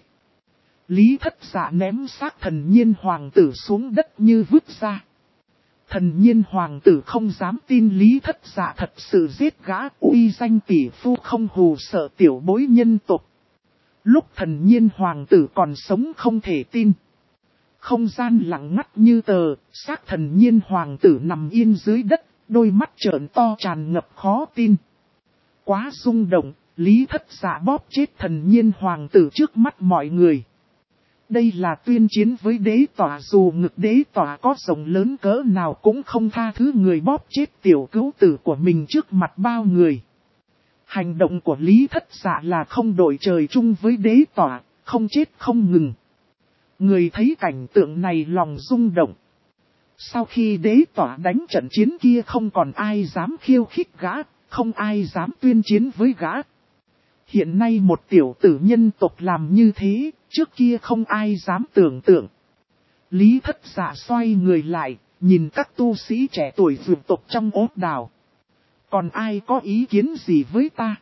Lý Thất Dạ ném xác Thần Nhiên hoàng tử xuống đất như vứt ra. Thần Nhiên hoàng tử không dám tin Lý Thất Dạ thật sự giết gã, uy danh tỷ phu không hù sợ tiểu bối nhân tộc. Lúc Thần Nhiên hoàng tử còn sống không thể tin. Không gian lặng ngắt như tờ, xác Thần Nhiên hoàng tử nằm yên dưới đất, đôi mắt trợn to tràn ngập khó tin. Quá rung động, Lý Thất Dạ bóp chết Thần Nhiên hoàng tử trước mắt mọi người. Đây là tuyên chiến với đế tỏa, dù ngực đế tỏa có rộng lớn cỡ nào cũng không tha thứ người bóp chết tiểu cứu tử của mình trước mặt bao người. Hành động của Lý Thất Dạ là không đội trời chung với đế tỏa, không chết không ngừng. Người thấy cảnh tượng này lòng rung động. Sau khi đế tỏa đánh trận chiến kia không còn ai dám khiêu khích gã, không ai dám tuyên chiến với gã. Hiện nay một tiểu tử nhân tộc làm như thế, trước kia không ai dám tưởng tượng. Lý Thất Dạ xoay người lại, nhìn các tu sĩ trẻ tuổi vượt tộc trong ốt đào. Còn ai có ý kiến gì với ta?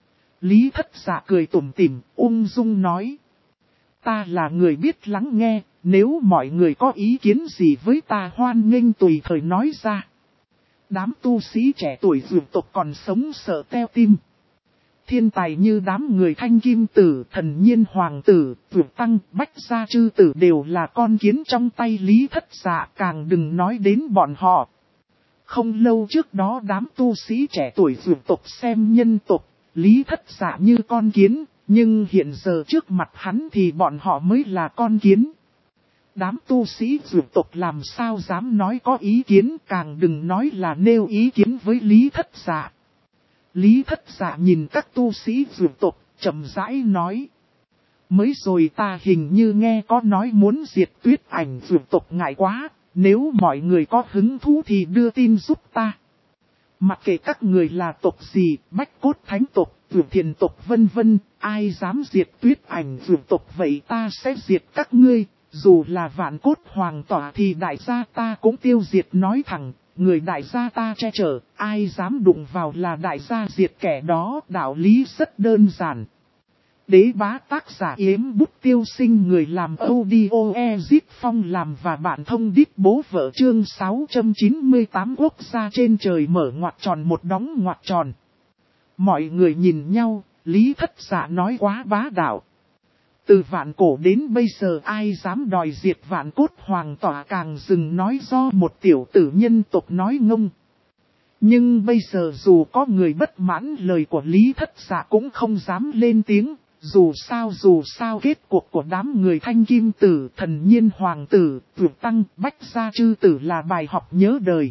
Lý Thất Dạ cười tủm tỉm, ung dung nói. Ta là người biết lắng nghe, nếu mọi người có ý kiến gì với ta hoan nghênh tùy thời nói ra. Đám tu sĩ trẻ tuổi vượt tộc còn sống sợ teo tim. Thiên tài như đám người Thanh Kim Tử, Thần Nhiên hoàng tử, vượt tăng, Bách Gia Chư Tử đều là con kiến trong tay Lý Thất Dạ, càng đừng nói đến bọn họ. Không lâu trước đó đám tu sĩ trẻ tuổi vượt tộc xem nhân tộc, Lý Thất Dạ như con kiến, nhưng hiện giờ trước mặt hắn thì bọn họ mới là con kiến. Đám tu sĩ vượt tộc làm sao dám nói có ý kiến, càng đừng nói là nêu ý kiến với Lý Thất Dạ. Lý Thất Dạ nhìn các tu sĩ vượt tộc, chậm rãi nói. Mới rồi ta hình như nghe có nói muốn diệt Tuyết Ảnh vượt tộc, ngại quá, nếu mọi người có hứng thú thì đưa tin giúp ta. Mặc kệ các người là tộc gì, Bách Cốt Thánh tộc, Vượt Thiền tộc vân vân, ai dám diệt Tuyết Ảnh vượt tộc vậy ta sẽ diệt các ngươi, dù là Vạn Cốt Hoàng tỏa thì đại gia ta cũng tiêu diệt, nói thẳng. Người đại gia ta che chở, ai dám đụng vào là đại gia diệt kẻ đó, đạo lý rất đơn giản. Đế bá tác giả Yếm Bút Tiêu Sinh, người làm audio Ezip Phong làm và bản thông đít bố vợ, chương 698 quốc gia trên trời mở ngoặc tròn một đóng ngoặc tròn. Mọi người nhìn nhau, Lý Thất Dạ nói quá bá đạo. Từ vạn cổ đến bây giờ ai dám đòi diệt Vạn Cốt Hoàng tỏa, càng dừng nói do một tiểu tử nhân tộc nói ngông. Nhưng bây giờ dù có người bất mãn lời của Lý Thất Dạ cũng không dám lên tiếng, Dù sao kết cuộc của đám người Thanh Kim Tử, Thần Nhiên Hoàng Tử, Vượt Tăng, Bách Gia Chư Tử là bài học nhớ đời.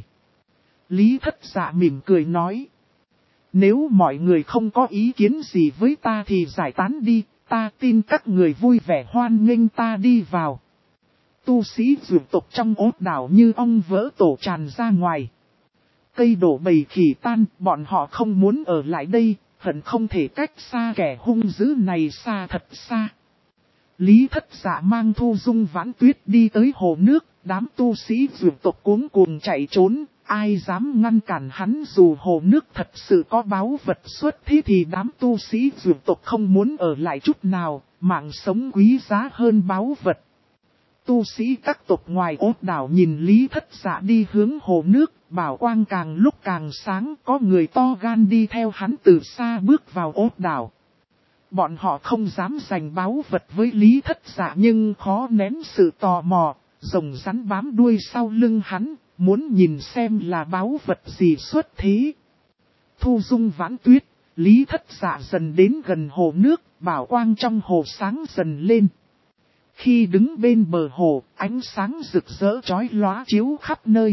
Lý Thất Dạ mỉm cười nói. Nếu mọi người không có ý kiến gì với ta thì giải tán đi, ta tin các người vui vẻ hoan nghênh ta đi vào. Tu sĩ dược tộc trong ốt đảo như ong vỡ tổ tràn ra ngoài. Cây đổ bầy khỉ tan, bọn họ không muốn ở lại đây, hận không thể cách xa kẻ hung dữ này xa thật xa. Lý Thất Dạ mang Thu Dung Vãn Tuyết đi tới hồ nước, đám tu sĩ dược tộc cuống cuồng chạy trốn, ai dám ngăn cản hắn. Dù hồ nước thật sự có báu vật xuất thế thì đám tu sĩ dược tộc không muốn ở lại chút nào, mạng sống quý giá hơn báu vật. Tu sĩ các tộc ngoài ốt đảo nhìn Lý Thất Dạ đi hướng hồ nước, bảo quang càng lúc càng sáng, có người to gan đi theo hắn từ xa bước vào ốt đảo. Bọn họ không dám giành báu vật với Lý Thất Dạ nhưng khó nén sự tò mò, rồng rắn bám đuôi sau lưng hắn, muốn nhìn xem là báu vật gì xuất thế. Thu Dung Vãn Tuyết, Lý Thất Dạ dần đến gần hồ nước, bảo quang trong hồ sáng dần lên. Khi đứng bên bờ hồ, ánh sáng rực rỡ chói lóa chiếu khắp nơi.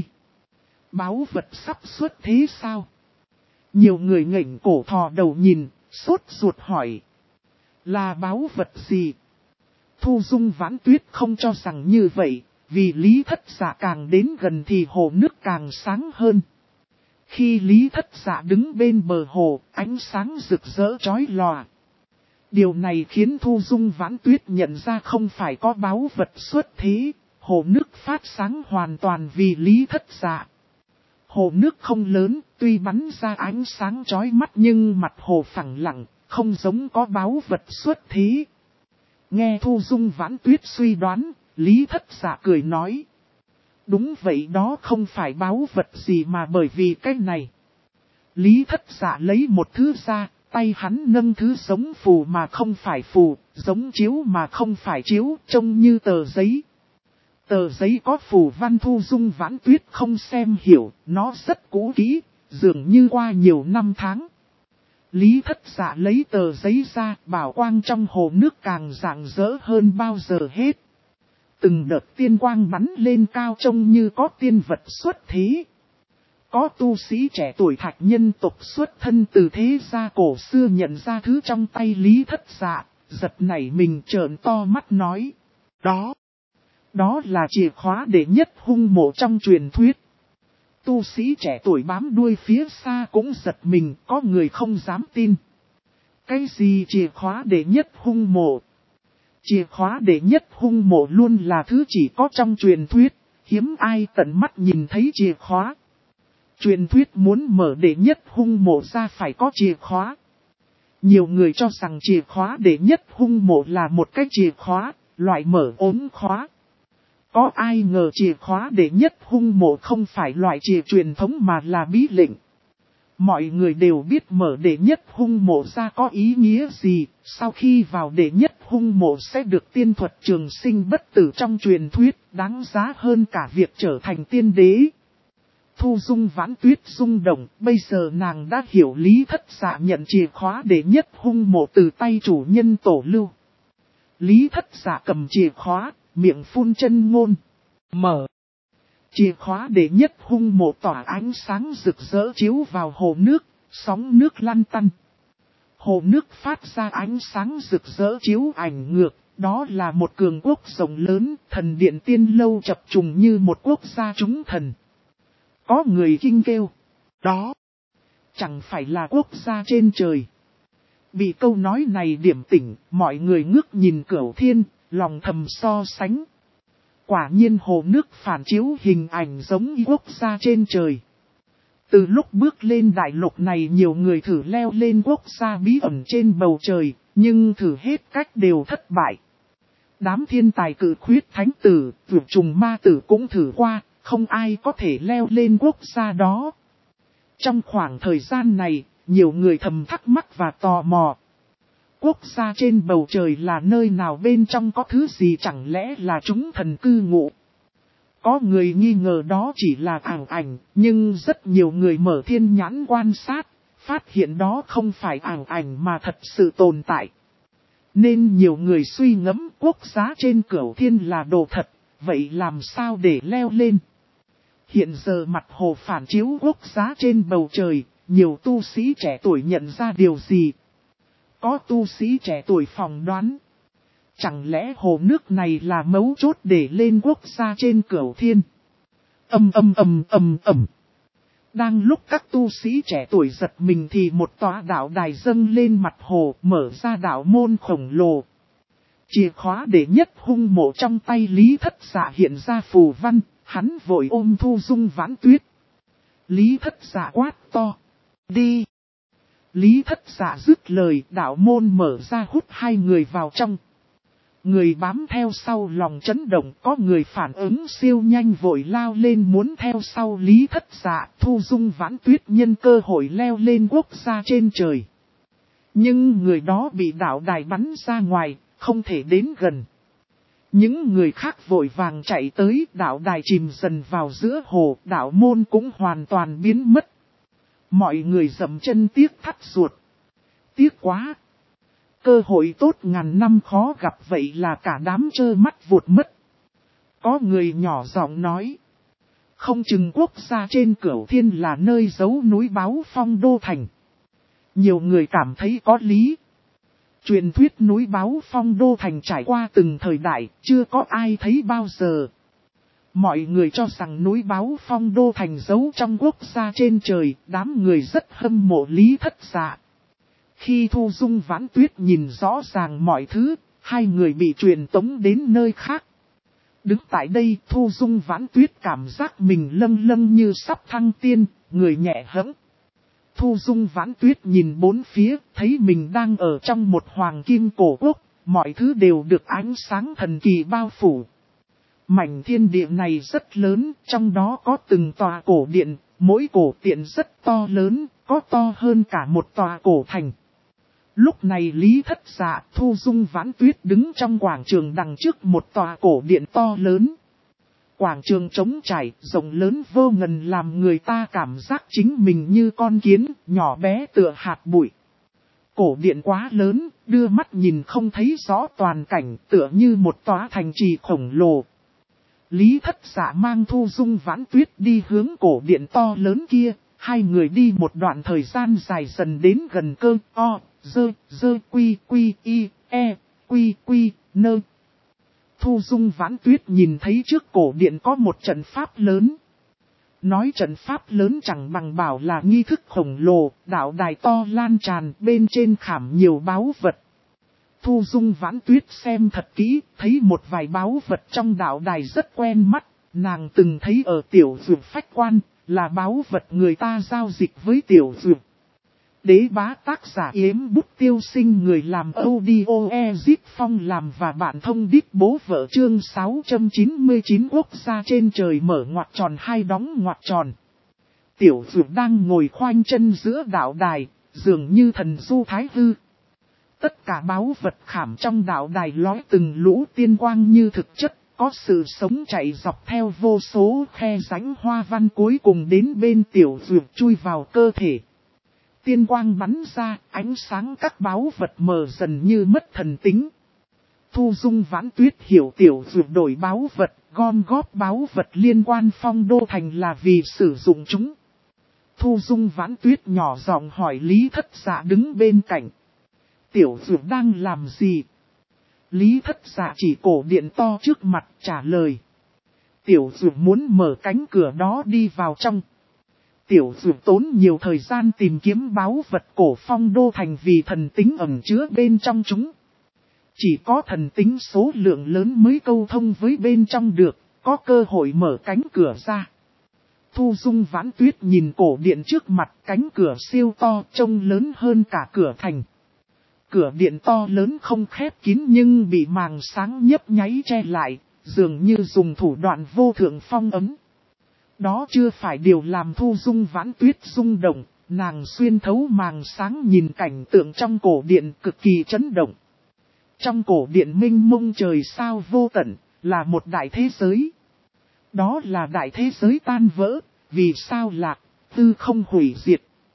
Báu vật sắp xuất thế sao? Nhiều người ngẩng cổ thò đầu nhìn, sốt ruột hỏi. Là báu vật gì? Thu Dung Vãn Tuyết không cho rằng như vậy, vì Lý Thất Dạ càng đến gần thì hồ nước càng sáng hơn. Khi Lý Thất Dạ đứng bên bờ hồ, ánh sáng rực rỡ chói lòa. Điều này khiến Thu Dung Vãn Tuyết nhận ra không phải có báu vật xuất thế, hồ nước phát sáng hoàn toàn vì Lý Thất Dạ. Hồ nước không lớn, tuy bắn ra ánh sáng chói mắt nhưng mặt hồ phẳng lặng, không giống có báu vật xuất thế. Nghe Thu Dung Vãn Tuyết suy đoán, Lý Thất Dạ cười nói. Đúng vậy, đó không phải báu vật gì mà bởi vì cái này. Lý Thất Dạ lấy một thứ ra, tay hắn nâng thứ giống phù mà không phải phù, giống chiếu mà không phải chiếu, trông như tờ giấy. Tờ giấy có phù văn. Thu Dung Vãn Tuyết không xem hiểu, nó rất cũ kỹ, dường như qua nhiều năm tháng. Lý Thất Dạ lấy tờ giấy ra, bảo quang trong hồ nước càng rạng rỡ hơn bao giờ hết. Từng đợt tiên quang bắn lên cao trông như có tiên vật xuất thế. Có tu sĩ trẻ tuổi thạch nhân tộc xuất thân từ thế gia cổ xưa nhận ra thứ trong tay Lý Thất Dạ, giật nảy mình trợn to mắt nói. Đó là chìa khóa đệ nhất hung mộ trong truyền thuyết. Tu sĩ trẻ tuổi bám đuôi phía xa cũng giật mình, có người không dám tin. Cái gì chìa khóa đệ nhất hung mộ? Chìa khóa đệ nhất hung mộ luôn là thứ chỉ có trong truyền thuyết, hiếm ai tận mắt nhìn thấy chìa khóa. Truyền thuyết muốn mở đệ nhất hung mộ ra phải có chìa khóa. Nhiều người cho rằng chìa khóa đệ nhất hung mộ là một cái chìa khóa, loại mở ốm khóa. Có ai ngờ chìa khóa đệ nhất hung mộ không phải loại chìa truyền thống mà là bí lệnh. Mọi người đều biết mở đệ nhất hung mộ ra có ý nghĩa gì, sau khi vào đệ nhất hung mộ sẽ được tiên thuật trường sinh bất tử trong truyền thuyết, đáng giá hơn cả việc trở thành tiên đế. Thu Dung Vãn Tuyết rung động, bây giờ nàng đã hiểu Lý Thất Dạ nhận chìa khóa đệ nhất hung mộ từ tay chủ nhân Tổ Lưu. Lý Thất Dạ cầm chìa khóa, miệng phun chân ngôn, mở. Chìa khóa đệ nhất hung mộ tỏa ánh sáng rực rỡ chiếu vào hồ nước, sóng nước lăn tăn. Hồ nước phát ra ánh sáng rực rỡ chiếu ảnh ngược, đó là một cường quốc rộng lớn, thần điện tiên lâu chập trùng như một quốc gia chúng thần. Có người kinh kêu, đó chẳng phải là quốc gia trên trời. Bị câu nói này điểm tỉnh, mọi người ngước nhìn Cửu Thiên, lòng thầm so sánh. Quả nhiên hồ nước phản chiếu hình ảnh giống quốc gia trên trời. Từ lúc bước lên đại lục này nhiều người thử leo lên quốc gia bí ẩn trên bầu trời, nhưng thử hết cách đều thất bại. Đám thiên tài cử khuyết thánh tử, vượt trùng ma tử cũng thử qua, không ai có thể leo lên quốc gia đó. Trong khoảng thời gian này, nhiều người thầm thắc mắc và tò mò. Quốc gia trên bầu trời là nơi nào, bên trong có thứ gì, chẳng lẽ là chúng thần cư ngụ? Có người nghi ngờ đó chỉ là ảo ảnh, nhưng rất nhiều người mở thiên nhãn quan sát, phát hiện đó không phải ảo ảnh mà thật sự tồn tại. Nên nhiều người suy ngẫm quốc giá trên Cửu Thiên là đồ thật, vậy làm sao để leo lên? Hiện giờ mặt hồ phản chiếu quốc giá trên bầu trời, nhiều tu sĩ trẻ tuổi nhận ra điều gì? Có tu sĩ trẻ tuổi phỏng đoán. Chẳng lẽ hồ nước này là mấu chốt để lên quốc gia trên Cửu Thiên? Đang lúc các tu sĩ trẻ tuổi giật mình thì một tòa đạo đài dâng lên mặt hồ, mở ra đạo môn khổng lồ. Chìa khóa để nhất hung mộ trong tay Lý Thất Dạ hiện ra phù văn, hắn vội ôm Thu Dung Vãn Tuyết. Lý Thất Dạ quát to. Đi! Lý Thất Dạ dứt lời, đạo môn mở ra hút hai người vào trong. Người bám theo sau lòng chấn động, có người phản ứng siêu nhanh vội lao lên muốn theo sau Lý Thất Dạ. Thu Dung Vãn Tuyết nhân cơ hội leo lên quốc gia trên trời. Nhưng người đó bị đạo đài bắn ra ngoài, không thể đến gần. Những người khác vội vàng chạy tới, đạo đài chìm dần vào giữa hồ, đạo môn cũng hoàn toàn biến mất. Mọi người dậm chân tiếc thắt ruột. Tiếc quá! Cơ hội tốt ngàn năm khó gặp, vậy là cả đám trơ mắt vụt mất. Có người nhỏ giọng nói. Không chừng quốc gia trên Cửu Thiên là nơi giấu núi báo Phong Đô Thành. Nhiều người cảm thấy có lý. Truyền thuyết núi báo Phong Đô Thành trải qua từng thời đại, chưa có ai thấy bao giờ. Mọi người cho rằng núi báo Phong Đô Thành giấu trong quốc gia trên trời, đám người rất hâm mộ Lý Thất Dạ. Khi Thu Dung Vãn Tuyết nhìn rõ ràng mọi thứ, hai người bị truyền tống đến nơi khác. Đứng tại đây, Thu Dung Vãn Tuyết cảm giác mình lâng lâng như sắp thăng tiên, người nhẹ hẫng. Thu Dung Vãn Tuyết nhìn bốn phía, thấy mình đang ở trong một hoàng kim cổ quốc, mọi thứ đều được ánh sáng thần kỳ bao phủ. Mảnh thiên địa này rất lớn, trong đó có từng tòa cổ điện, mỗi cổ điện rất to lớn, có to hơn cả một tòa cổ thành. Lúc này Lý Thất Dạ, Thu Dung Vãn Tuyết đứng trong quảng trường đằng trước một tòa cổ điện to lớn. Quảng trường trống trải, rộng lớn vô ngần làm người ta cảm giác chính mình như con kiến, nhỏ bé tựa hạt bụi. Cổ điện quá lớn, đưa mắt nhìn không thấy rõ toàn cảnh, tựa như một tòa thành trì khổng lồ. Lý Thất Dạ mang Thu Dung Vãn Tuyết đi hướng cổ điện to lớn kia, hai người đi một đoạn thời gian dài dần đến gần cơ, quy, nơ. Thu Dung Vãn Tuyết nhìn thấy trước cổ điện có một trận pháp lớn. Nói trận pháp lớn chẳng bằng bảo là nghi thức khổng lồ, đạo đài to lan tràn, bên trên khảm nhiều báu vật. Thu Dung Vãn Tuyết xem thật kỹ, thấy một vài báu vật trong đạo đài rất quen mắt, nàng từng thấy ở tiểu dược phách quan, là báu vật người ta giao dịch với tiểu dược. Đế bá tác giả Yếm Bút Tiêu Sinh, người làm audio Ezip Phong làm và bạn thông điệp bố vợ chương 699 quốc gia trên trời mở ngoặc tròn hai đóng ngoặc tròn. Tiểu dược đang ngồi khoanh chân giữa đạo đài, dường như thần du thái hư. Tất cả báu vật khảm trong đạo đài lói từng lũ tiên quang như thực chất, có sự sống chạy dọc theo vô số khe rãnh hoa văn cuối cùng đến bên tiểu dược chui vào cơ thể. Tiên quang bắn ra, ánh sáng các báu vật mờ dần như mất thần tính. Thu Dung Vãn Tuyết hiểu tiểu dược đổi báu vật, gom góp báu vật liên quan Phong Đô Thành là vì sử dụng chúng. Thu Dung Vãn Tuyết nhỏ giọng hỏi Lý Thất Dạ đứng bên cạnh. Tiểu dược đang làm gì? Lý Thất Dạ chỉ cổ điện to trước mặt trả lời. Tiểu dược muốn mở cánh cửa đó đi vào trong. Tiểu dược tốn nhiều thời gian tìm kiếm báu vật cổ Phong Đô Thành vì thần tính ẩn chứa bên trong chúng. Chỉ có thần tính số lượng lớn mới câu thông với bên trong được, có cơ hội mở cánh cửa ra. Thu Dung Vãn Tuyết nhìn cổ điện trước mặt, cánh cửa siêu to trông lớn hơn cả cửa thành. Cửa điện to lớn không khép kín nhưng bị màng sáng nhấp nháy che lại, dường như dùng thủ đoạn vô thượng phong ấn. Đó chưa phải điều làm Thu Dung Vãn Tuyết rung động, nàng xuyên thấu màng sáng nhìn cảnh tượng trong cổ điện cực kỳ chấn động. Trong cổ điện mênh mông trời sao vô tận, là một đại thế giới. Đó là đại thế giới tan vỡ, vì sao lạc, tư không hủy diệt.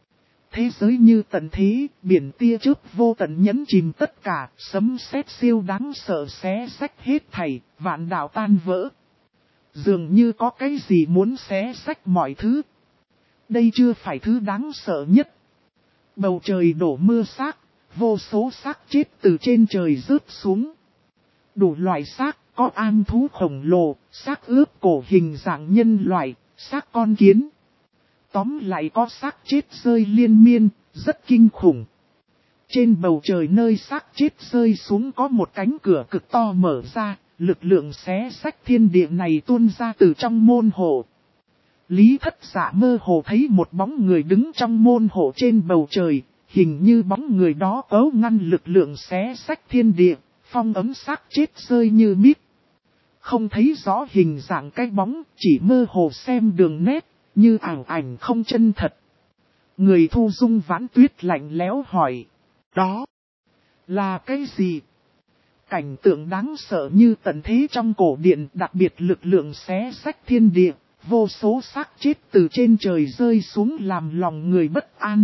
Thế giới như tận thế, biển tia chớp vô tận nhấn chìm tất cả, sấm sét siêu đáng sợ xé xách hết thảy, vạn đạo tan vỡ. Dường như có cái gì muốn xé xách mọi thứ. Đây chưa phải thứ đáng sợ nhất. Bầu trời đổ mưa xác, vô số xác chết từ trên trời rớt xuống. Đủ loại xác, có am thú khổng lồ, xác ướp cổ hình dạng nhân loại, xác con kiến. Tóm lại có xác chết rơi liên miên, rất kinh khủng. Trên bầu trời nơi xác chết rơi xuống có một cánh cửa cực to mở ra, lực lượng xé xách thiên địa này tuôn ra từ trong môn hộ. Lý Thất Dạ mơ hồ thấy một bóng người đứng trong môn hộ trên bầu trời, hình như bóng người đó cấu ngăn lực lượng xé xách thiên địa, phong ấm xác chết rơi như mít. Không thấy rõ hình dạng cái bóng, chỉ mơ hồ xem đường nét, như ảo ảnh không chân thật. Người Thu Dung Vãn Tuyết lạnh lẽo hỏi, đó là cái gì? Cảnh tượng đáng sợ như tận thế trong cổ điện, đặc biệt lực lượng xé xách thiên địa, vô số xác chết từ trên trời rơi xuống làm lòng người bất an.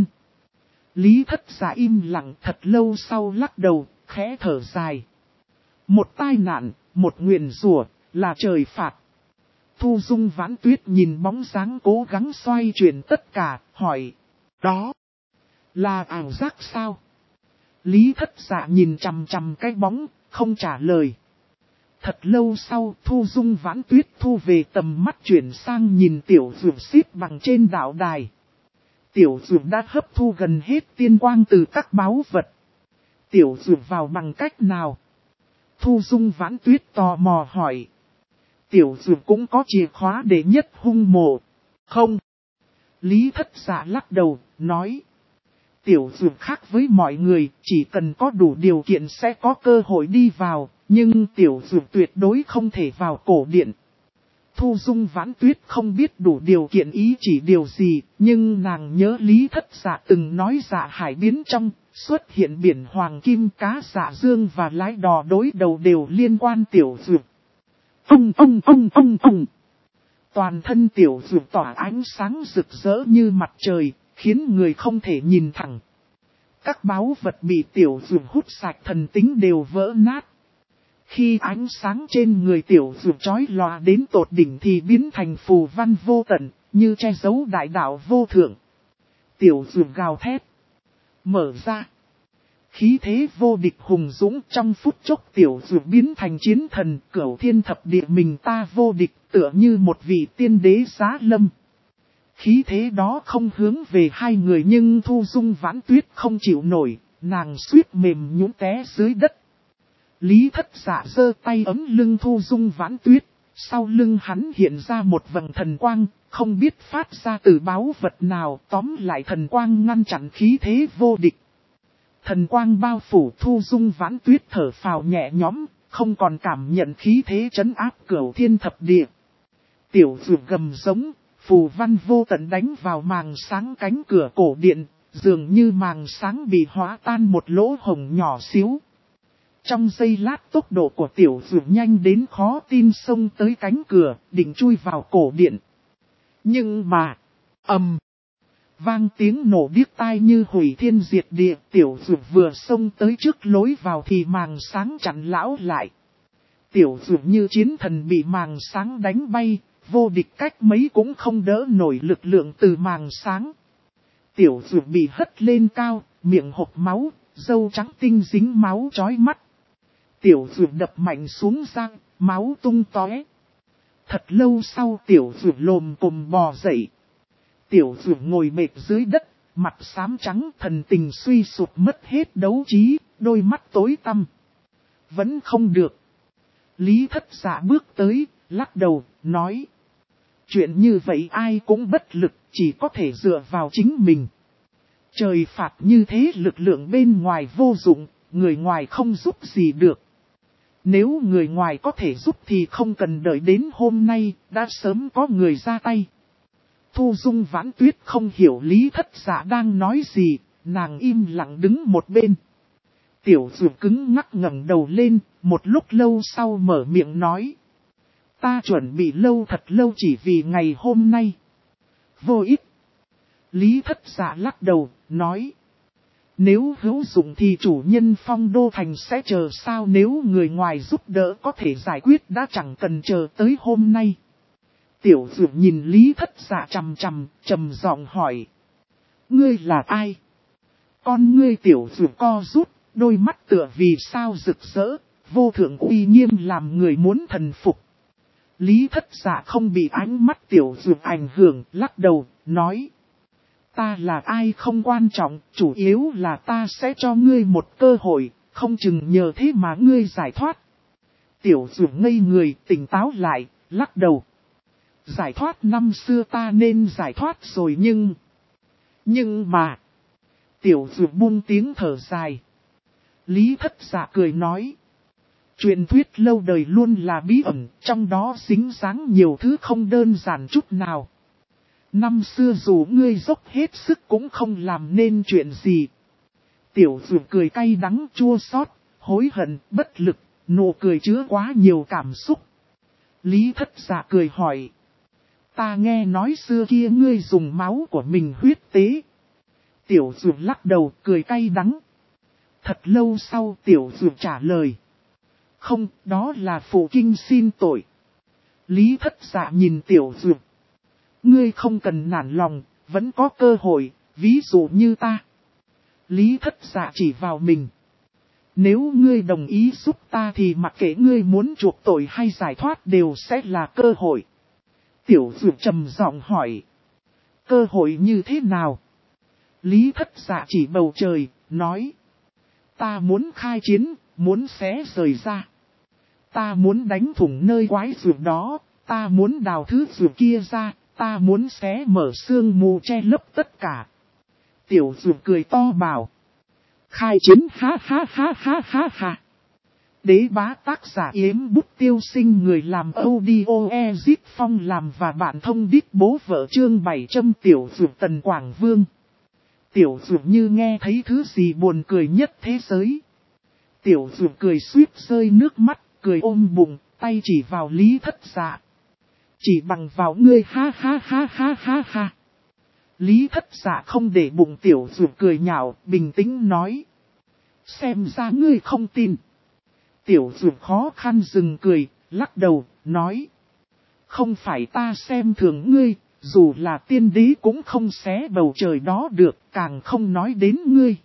Lý Thất Dạ im lặng thật lâu sau lắc đầu, khẽ thở dài. Một tai nạn, một nguyền rủa, là trời phạt. Thu Dung Vãn Tuyết nhìn bóng dáng cố gắng xoay chuyển tất cả, hỏi, đó là ảo giác sao? Lý Thất Dạ nhìn chằm chằm cái bóng, không trả lời. Thật lâu sau, Thu Dung Vãn Tuyết thu về tầm mắt chuyển sang nhìn Tiểu Dược xếp bằng trên đạo đài. Tiểu Dược đã hấp thu gần hết tiên quang từ các báu vật. Tiểu Dược vào bằng cách nào? Thu Dung Vãn Tuyết tò mò hỏi. Tiểu Dược cũng có chìa khóa để nhất hung mộ. Không. Lý Thất Dạ lắc đầu, nói. Tiểu Dược khác với mọi người, chỉ cần có đủ điều kiện sẽ có cơ hội đi vào, nhưng Tiểu Dược tuyệt đối không thể vào cổ điện. Thu Dung Vãn Tuyết không biết đủ điều kiện ý chỉ điều gì, nhưng nàng nhớ Lý Thất Dạ từng nói Dạ Hải biến trong, xuất hiện biển hoàng kim, cá Dạ Dương và lái đò đối đầu đều liên quan Tiểu Dược. Toàn thân Tiểu Dược tỏa ánh sáng rực rỡ như mặt trời, khiến người không thể nhìn thẳng. Các báu vật bị Tiểu Dược hút sạch thần tính đều vỡ nát. Khi ánh sáng trên người Tiểu Dược chói lòa đến tột đỉnh thì biến thành phù văn vô tận, như che giấu đại đạo vô thượng. Tiểu Dược gào thét. Mở ra. Khí thế vô địch hùng dũng, trong phút chốc Tiểu Dược biến thành chiến thần, cửu thiên thập địa mình ta vô địch, tựa như một vị tiên đế giá lâm. Khí thế đó không hướng về hai người, nhưng Thu Dung Vãn Tuyết không chịu nổi, nàng suýt mềm nhũn té dưới đất. Lý Thất Dạ giơ tay ấm lưng Thu Dung Vãn Tuyết, sau lưng hắn hiện ra một vầng thần quang, không biết phát ra từ báu vật nào, tóm lại thần quang ngăn chặn khí thế vô địch. Thần quang bao phủ Thu Dung Vãn Tuyết thở phào nhẹ nhõm, không còn cảm nhận khí thế trấn áp cửu thiên thập địa. Tiểu Dược gầm giống, phù văn vô tận đánh vào màng sáng cánh cửa cổ điện, dường như màng sáng bị hóa tan một lỗ hổng nhỏ xíu. Trong giây lát tốc độ của Tiểu Dược nhanh đến khó tin, xông tới cánh cửa, định chui vào cổ điện. Nhưng mà, vang tiếng nổ điếc tai như hủy thiên diệt địa, Tiểu Dược vừa xông tới trước lối vào thì màng sáng chặn lão lại. Tiểu Dược như chiến thần bị màng sáng đánh bay, vô địch cách mấy cũng không đỡ nổi lực lượng từ màng sáng. Tiểu Dược bị hất lên cao, miệng hộc máu, râu trắng tinh dính máu chói mắt. Tiểu Dược đập mạnh xuống răng, máu tung tóe. Thật lâu sau Tiểu Dược lồm cồm bò dậy. Tiểu Dược ngồi bệt dưới đất, mặt xám trắng, thần tình suy sụp, mất hết đấu trí, đôi mắt tối tăm. Vẫn không được. Lý Thất Dạ bước tới, lắc đầu, nói. Chuyện như vậy ai cũng bất lực, chỉ có thể dựa vào chính mình. Trời phạt như thế, lực lượng bên ngoài vô dụng, người ngoài không giúp gì được. Nếu người ngoài có thể giúp thì không cần đợi đến hôm nay, đã sớm có người ra tay. Thu Dung Vãn Tuyết không hiểu Lý Thất Dạ đang nói gì, nàng im lặng đứng một bên. Tiểu Dược cứng ngắc ngẩng đầu lên, một lúc lâu sau mở miệng nói. Ta chuẩn bị lâu thật lâu chỉ vì ngày hôm nay. Vô ích. Lý Thất Dạ lắc đầu, nói. Nếu hữu dụng thì chủ nhân Phong Đô Thành sẽ chờ sao, nếu người ngoài giúp đỡ có thể giải quyết đã chẳng cần chờ tới hôm nay. Tiểu Dược nhìn Lý Thất Dạ trầm giọng hỏi. Ngươi là ai? Con ngươi Tiểu Dược co rút, đôi mắt tựa vì sao rực rỡ, vô thượng uy nghiêm làm người muốn thần phục. Lý Thất Dạ không bị ánh mắt Tiểu Dược ảnh hưởng, lắc đầu, nói. Ta là ai không quan trọng, chủ yếu là ta sẽ cho ngươi một cơ hội, không chừng nhờ thế mà ngươi giải thoát. Tiểu Dược ngây người, tỉnh táo lại, lắc đầu. Giải thoát năm xưa ta nên giải thoát rồi nhưng mà... Tiểu Dược buông tiếng thở dài. Lý Thất Dạ cười nói. Truyền thuyết lâu đời luôn là bí ẩn, trong đó dính dáng nhiều thứ không đơn giản chút nào. Năm xưa dù ngươi dốc hết sức cũng không làm nên chuyện gì. Tiểu Dược cười cay đắng chua xót, hối hận, bất lực, nụ cười chứa quá nhiều cảm xúc. Lý Thất Dạ cười hỏi. Ta nghe nói xưa kia ngươi dùng máu của mình huyết tế. Tiểu Dược lắc đầu cười cay đắng. Thật lâu sau Tiểu Dược trả lời. Không, đó là phụ kinh xin tội. Lý Thất Dạ nhìn Tiểu Dược. Ngươi không cần nản lòng, vẫn có cơ hội, ví dụ như ta. Lý Thất Dạ chỉ vào mình. Nếu ngươi đồng ý giúp ta thì mặc kệ ngươi muốn chuộc tội hay giải thoát đều sẽ là cơ hội. Tiểu Dược trầm giọng hỏi. Cơ hội như thế nào? Lý Thất Dạ chỉ bầu trời, nói. Ta muốn khai chiến, muốn xé rời ra. Ta muốn đánh thủng nơi quái dược đó, ta muốn đào thứ dược kia ra, ta muốn xé mở sương mù che lấp tất cả. Tiểu Dược cười to bảo. Khai chiến ha ha ha ha ha ha. Đế bá tác giả Yếm Bút Tiêu Sinh, người làm audio Ezip Phong làm và bạn thông đít bố vợ chương 700 Tiểu Dược Tần Quảng Vương. Tiểu Dược như nghe thấy thứ gì buồn cười nhất thế giới. Tiểu Dược cười suýt rơi nước mắt, cười ôm bụng, tay chỉ vào Lý Thất Dạ. Chỉ bằng vào ngươi ha ha ha ha ha ha. Lý Thất Dạ không để bụng Tiểu Dược cười nhạo, bình tĩnh nói. Xem ra ngươi không tin. Tiểu Dược khó khăn dừng cười, lắc đầu, nói. Không phải ta xem thường ngươi, dù là tiên đế cũng không xé bầu trời đó được, càng không nói đến ngươi.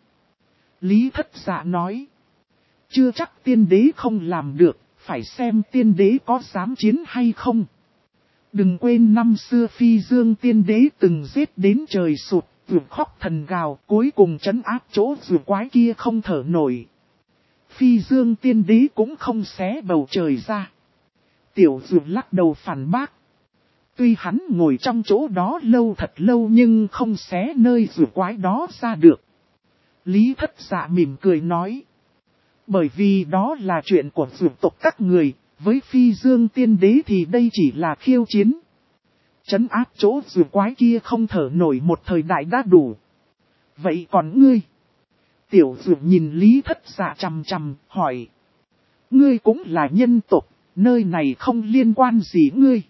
Lý Thất Dạ nói. Chưa chắc tiên đế không làm được, phải xem tiên đế có dám chiến hay không. Đừng quên năm xưa Phi Dương tiên đế từng giết đến trời sụt, vượt khóc thần gào, cuối cùng trấn áp chỗ vượt quái kia không thở nổi. Phi Dương tiên đế cũng không xé bầu trời ra. Tiểu Dược lắc đầu phản bác. Tuy hắn ngồi trong chỗ đó lâu thật lâu nhưng không xé nơi vượt quái đó ra được. Lý Thất Dạ mỉm cười nói. Bởi vì đó là chuyện của vượt tộc các người, với Phi Dương tiên đế thì đây chỉ là khiêu chiến. Trấn áp chỗ vượt quái kia không thở nổi một thời đại đã đủ. Vậy còn ngươi? Tiểu Dược nhìn Lý Thất Dạ chằm, hỏi. Ngươi cũng là nhân tộc, nơi này không liên quan gì ngươi.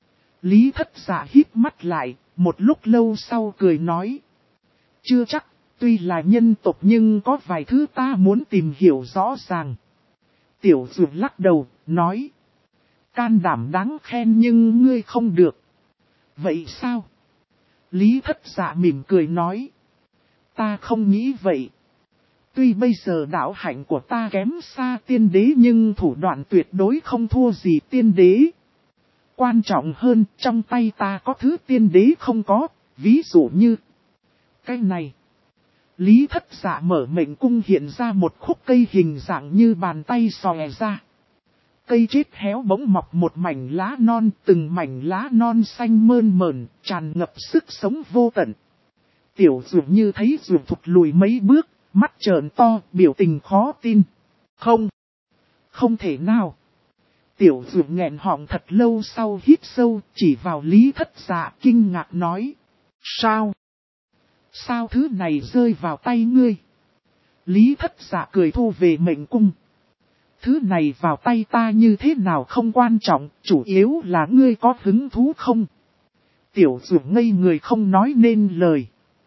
Lý Thất Dạ híp mắt lại, một lúc lâu sau cười nói. Chưa chắc, tuy là nhân tộc nhưng có vài thứ ta muốn tìm hiểu rõ ràng. Tiểu Dược lắc đầu, nói. Can đảm đáng khen nhưng ngươi không được. Vậy sao? Lý Thất Dạ mỉm cười nói. Ta không nghĩ vậy. Tuy bây giờ đạo hạnh của ta kém xa tiên đế nhưng thủ đoạn tuyệt đối không thua gì tiên đế. Quan trọng hơn, trong tay ta có thứ tiên đế không có, ví dụ như cái này. Lý Thất Dạ mở mệnh cung hiện ra một khúc cây hình dạng như bàn tay xòe ra. Cây chết héo bỗng mọc một mảnh lá non, từng mảnh lá non xanh mơn mởn, tràn ngập sức sống vô tận. Tiểu Dược như thấy Dược thụt lùi mấy bước, mắt trợn to, biểu tình khó tin. Không thể nào. Tiểu Dược nghẹn họng thật lâu sau hít sâu, chỉ vào Lý Thất Dạ kinh ngạc nói. Sao? Sao thứ này rơi vào tay ngươi? Lý Thất Dạ cười thu về mệnh cung. Thứ này vào tay ta như thế nào không quan trọng, chủ yếu là ngươi có hứng thú không? Tiểu Dược ngây người không nói nên lời.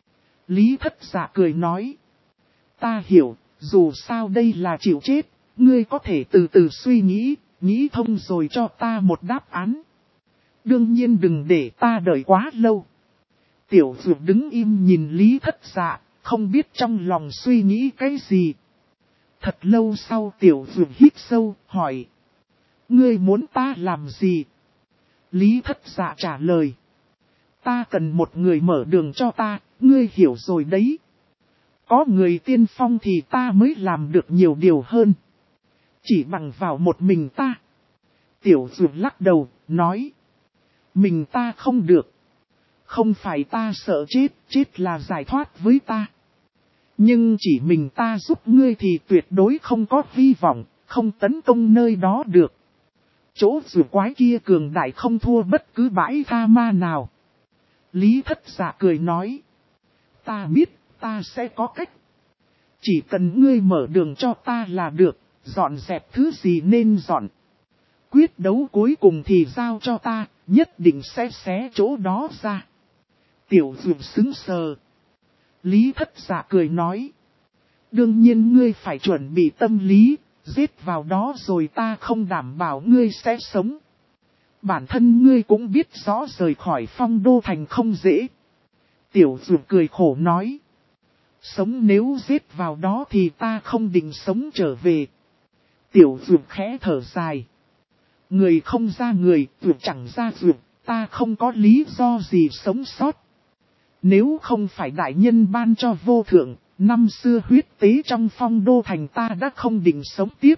Lý Thất Dạ cười nói. Ta hiểu, dù sao đây là chịu chết, ngươi có thể từ từ suy nghĩ, nghĩ thông rồi cho ta một đáp án. Đương nhiên đừng để ta đợi quá lâu. Tiểu Dược đứng im nhìn Lý Thất Dạ, không biết trong lòng suy nghĩ cái gì. Thật lâu sau Tiểu Dược hít sâu, hỏi. Ngươi muốn ta làm gì? Lý Thất Dạ trả lời. Ta cần một người mở đường cho ta, ngươi hiểu rồi đấy. Có người tiên phong thì ta mới làm được nhiều điều hơn. Chỉ bằng vào một mình ta. Tiểu Dược lắc đầu, nói. Mình ta không được. Không phải ta sợ chết, chết là giải thoát với ta. Nhưng chỉ mình ta giúp ngươi thì tuyệt đối không có hy vọng, không tấn công nơi đó được. Chỗ rùa quái kia cường đại không thua bất cứ bãi tha ma nào. Lý Thất Dạ cười nói. Ta biết, ta sẽ có cách. Chỉ cần ngươi mở đường cho ta là được, dọn dẹp thứ gì nên dọn. Quyết đấu cuối cùng thì giao cho ta, nhất định sẽ xé chỗ đó ra. Tiểu Dược sững sờ. Lý Thất Dạ cười nói. Đương nhiên ngươi phải chuẩn bị tâm lý, giết vào đó rồi ta không đảm bảo ngươi sẽ sống. Bản thân ngươi cũng biết rõ rời khỏi Phong Đô Thành không dễ. Tiểu Dược cười khổ nói. Sống nếu giết vào đó thì ta không định sống trở về. Tiểu Dược khẽ thở dài. Người không ra người, Dược chẳng ra Dược, ta không có lý do gì sống sót. Nếu không phải đại nhân ban cho vô thượng, năm xưa huyết tế trong Phong Đô Thành ta đã không định sống tiếp.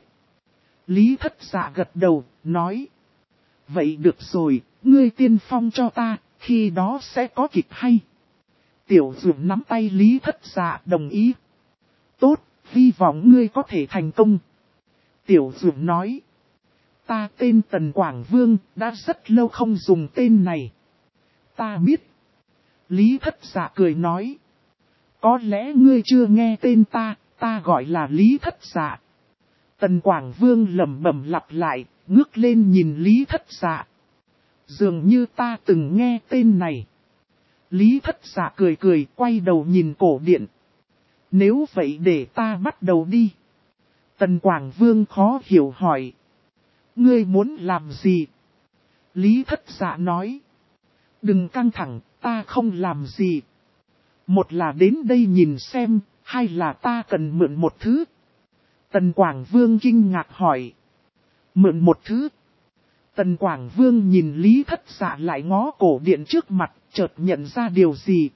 Lý Thất Dạ gật đầu, nói. Vậy được rồi, ngươi tiên phong cho ta, khi đó sẽ có kịch hay. Tiểu Dược nắm tay Lý Thất Dạ đồng ý. Tốt, hy vọng ngươi có thể thành công. Tiểu Dược nói. Ta tên Tần Quảng Vương, đã rất lâu không dùng tên này. Ta biết. Lý Thất Dạ cười nói. Có lẽ ngươi chưa nghe tên ta gọi là Lý Thất Dạ. Tần Quảng Vương lẩm bẩm lặp lại, ngước lên nhìn Lý Thất Dạ. Dường như ta từng nghe tên này. Lý Thất Dạ cười cười, quay đầu nhìn cổ điện. Nếu vậy để ta bắt đầu đi. Tần Quảng Vương khó hiểu hỏi. Ngươi muốn làm gì? Lý Thất Dạ nói. Đừng căng thẳng, ta không làm gì. Một là đến đây nhìn xem, hai là ta cần mượn một thứ. Tần Quảng Vương kinh ngạc hỏi. Mượn một thứ. Tần Quảng Vương nhìn Lý Thất Dạ lại ngó cổ điện trước mặt, chợt nhận ra điều gì.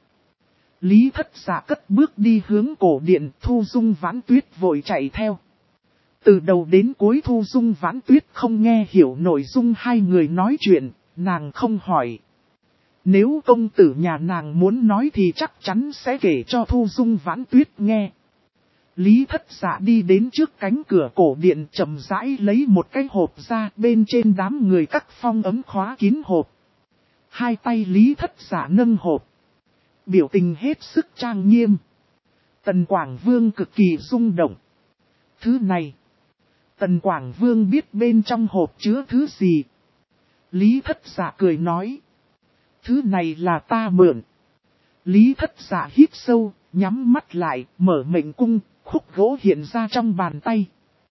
Lý Thất Dạ cất bước đi hướng cổ điện, Thu Dung Vãn Tuyết vội chạy theo. Từ đầu đến cuối Thu Dung Vãn Tuyết không nghe hiểu nội dung hai người nói chuyện, nàng không hỏi. Nếu công tử nhà nàng muốn nói thì chắc chắn sẽ kể cho Thu Dung Vãn Tuyết nghe. Lý Thất Dạ đi đến trước cánh cửa cổ điện chậm rãi lấy một cái hộp ra, bên trên đám người cắt phong ấm khóa kín hộp. Hai tay Lý Thất Dạ nâng hộp. Biểu tình hết sức trang nghiêm. Tần Quảng Vương cực kỳ rung động. Thứ này. Tần Quảng Vương biết bên trong hộp chứa thứ gì. Lý Thất Dạ cười nói. Thứ này là ta mượn. Lý Thất Dạ hít sâu, nhắm mắt lại, mở mệnh cung, khúc gỗ hiện ra trong bàn tay.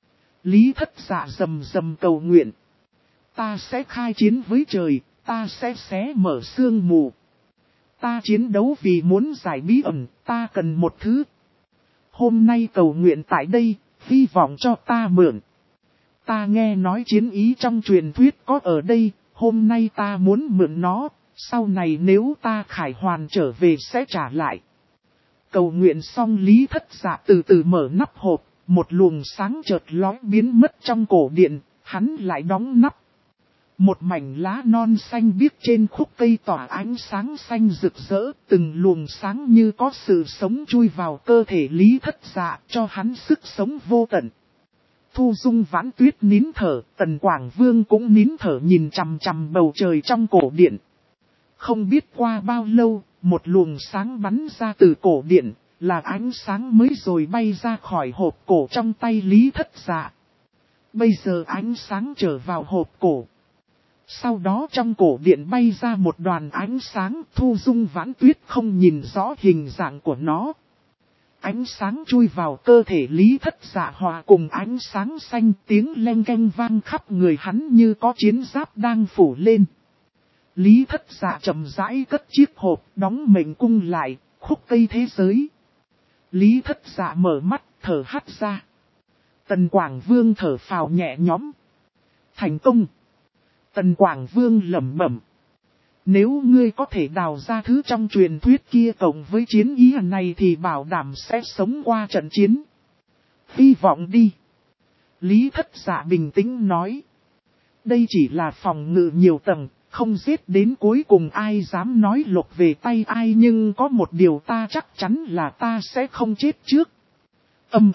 Lý Thất Dạ rầm rầm cầu nguyện. Ta sẽ khai chiến với trời, ta sẽ xé mở sương mù. Ta chiến đấu vì muốn giải bí ẩn, ta cần một thứ. Hôm nay cầu nguyện tại đây, hy vọng cho ta mượn. Ta nghe nói chiến ý trong truyền thuyết có ở đây, hôm nay ta muốn mượn nó, sau này nếu ta khải hoàn trở về sẽ trả lại. Cầu nguyện xong Lý Thất Dạ từ từ mở nắp hộp, một luồng sáng chợt lóe biến mất trong cổ điện, hắn lại đóng nắp. Một mảnh lá non xanh biếc trên khúc cây tỏa ánh sáng xanh rực rỡ, từng luồng sáng như có sự sống chui vào cơ thể Lý Thất Dạ cho hắn sức sống vô tận. Thu Dung Vãn Tuyết nín thở, Tần Quảng Vương cũng nín thở nhìn chằm chằm bầu trời trong cổ điện. Không biết qua bao lâu, một luồng sáng bắn ra từ cổ điện, là ánh sáng mới rồi bay ra khỏi hộp cổ trong tay Lý Thất Dạ. Bây giờ ánh sáng trở vào hộp cổ. Sau đó trong cổ điện bay ra một đoàn ánh sáng, Thu Dung Vãn Tuyết không nhìn rõ hình dạng của nó. Ánh sáng chui vào cơ thể Lý Thất Dạ hòa cùng ánh sáng xanh, tiếng leng keng vang khắp người hắn như có chiến giáp đang phủ lên. Lý Thất Dạ chậm rãi cất chiếc hộp, đóng mệnh cung lại, khúc cây thế giới. Lý Thất Dạ mở mắt, thở hắt ra. Tần Quảng Vương thở phào nhẹ nhõm. Thành công. Tần Quảng Vương lẩm bẩm. Nếu ngươi có thể đào ra thứ trong truyền thuyết kia cộng với chiến ý này thì bảo đảm sẽ sống qua trận chiến. Hy vọng đi. Lý Thất Dạ bình tĩnh nói. Đây chỉ là phòng ngự nhiều tầng, không giết đến cuối cùng ai dám nói lột về tay ai, nhưng có một điều ta chắc chắn là ta sẽ không chết trước. Ầm.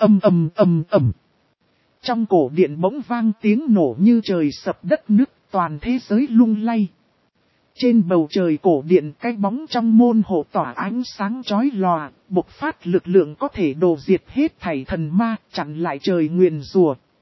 Trong cổ điện bỗng vang tiếng nổ như trời sập đất nứt, toàn thế giới lung lay. Trên bầu trời cổ điện, cái bóng trong môn hộ tỏa ánh sáng chói lòa, bộc phát lực lượng có thể đồ diệt hết thảy thần ma, chặn lại trời nguyền rủa.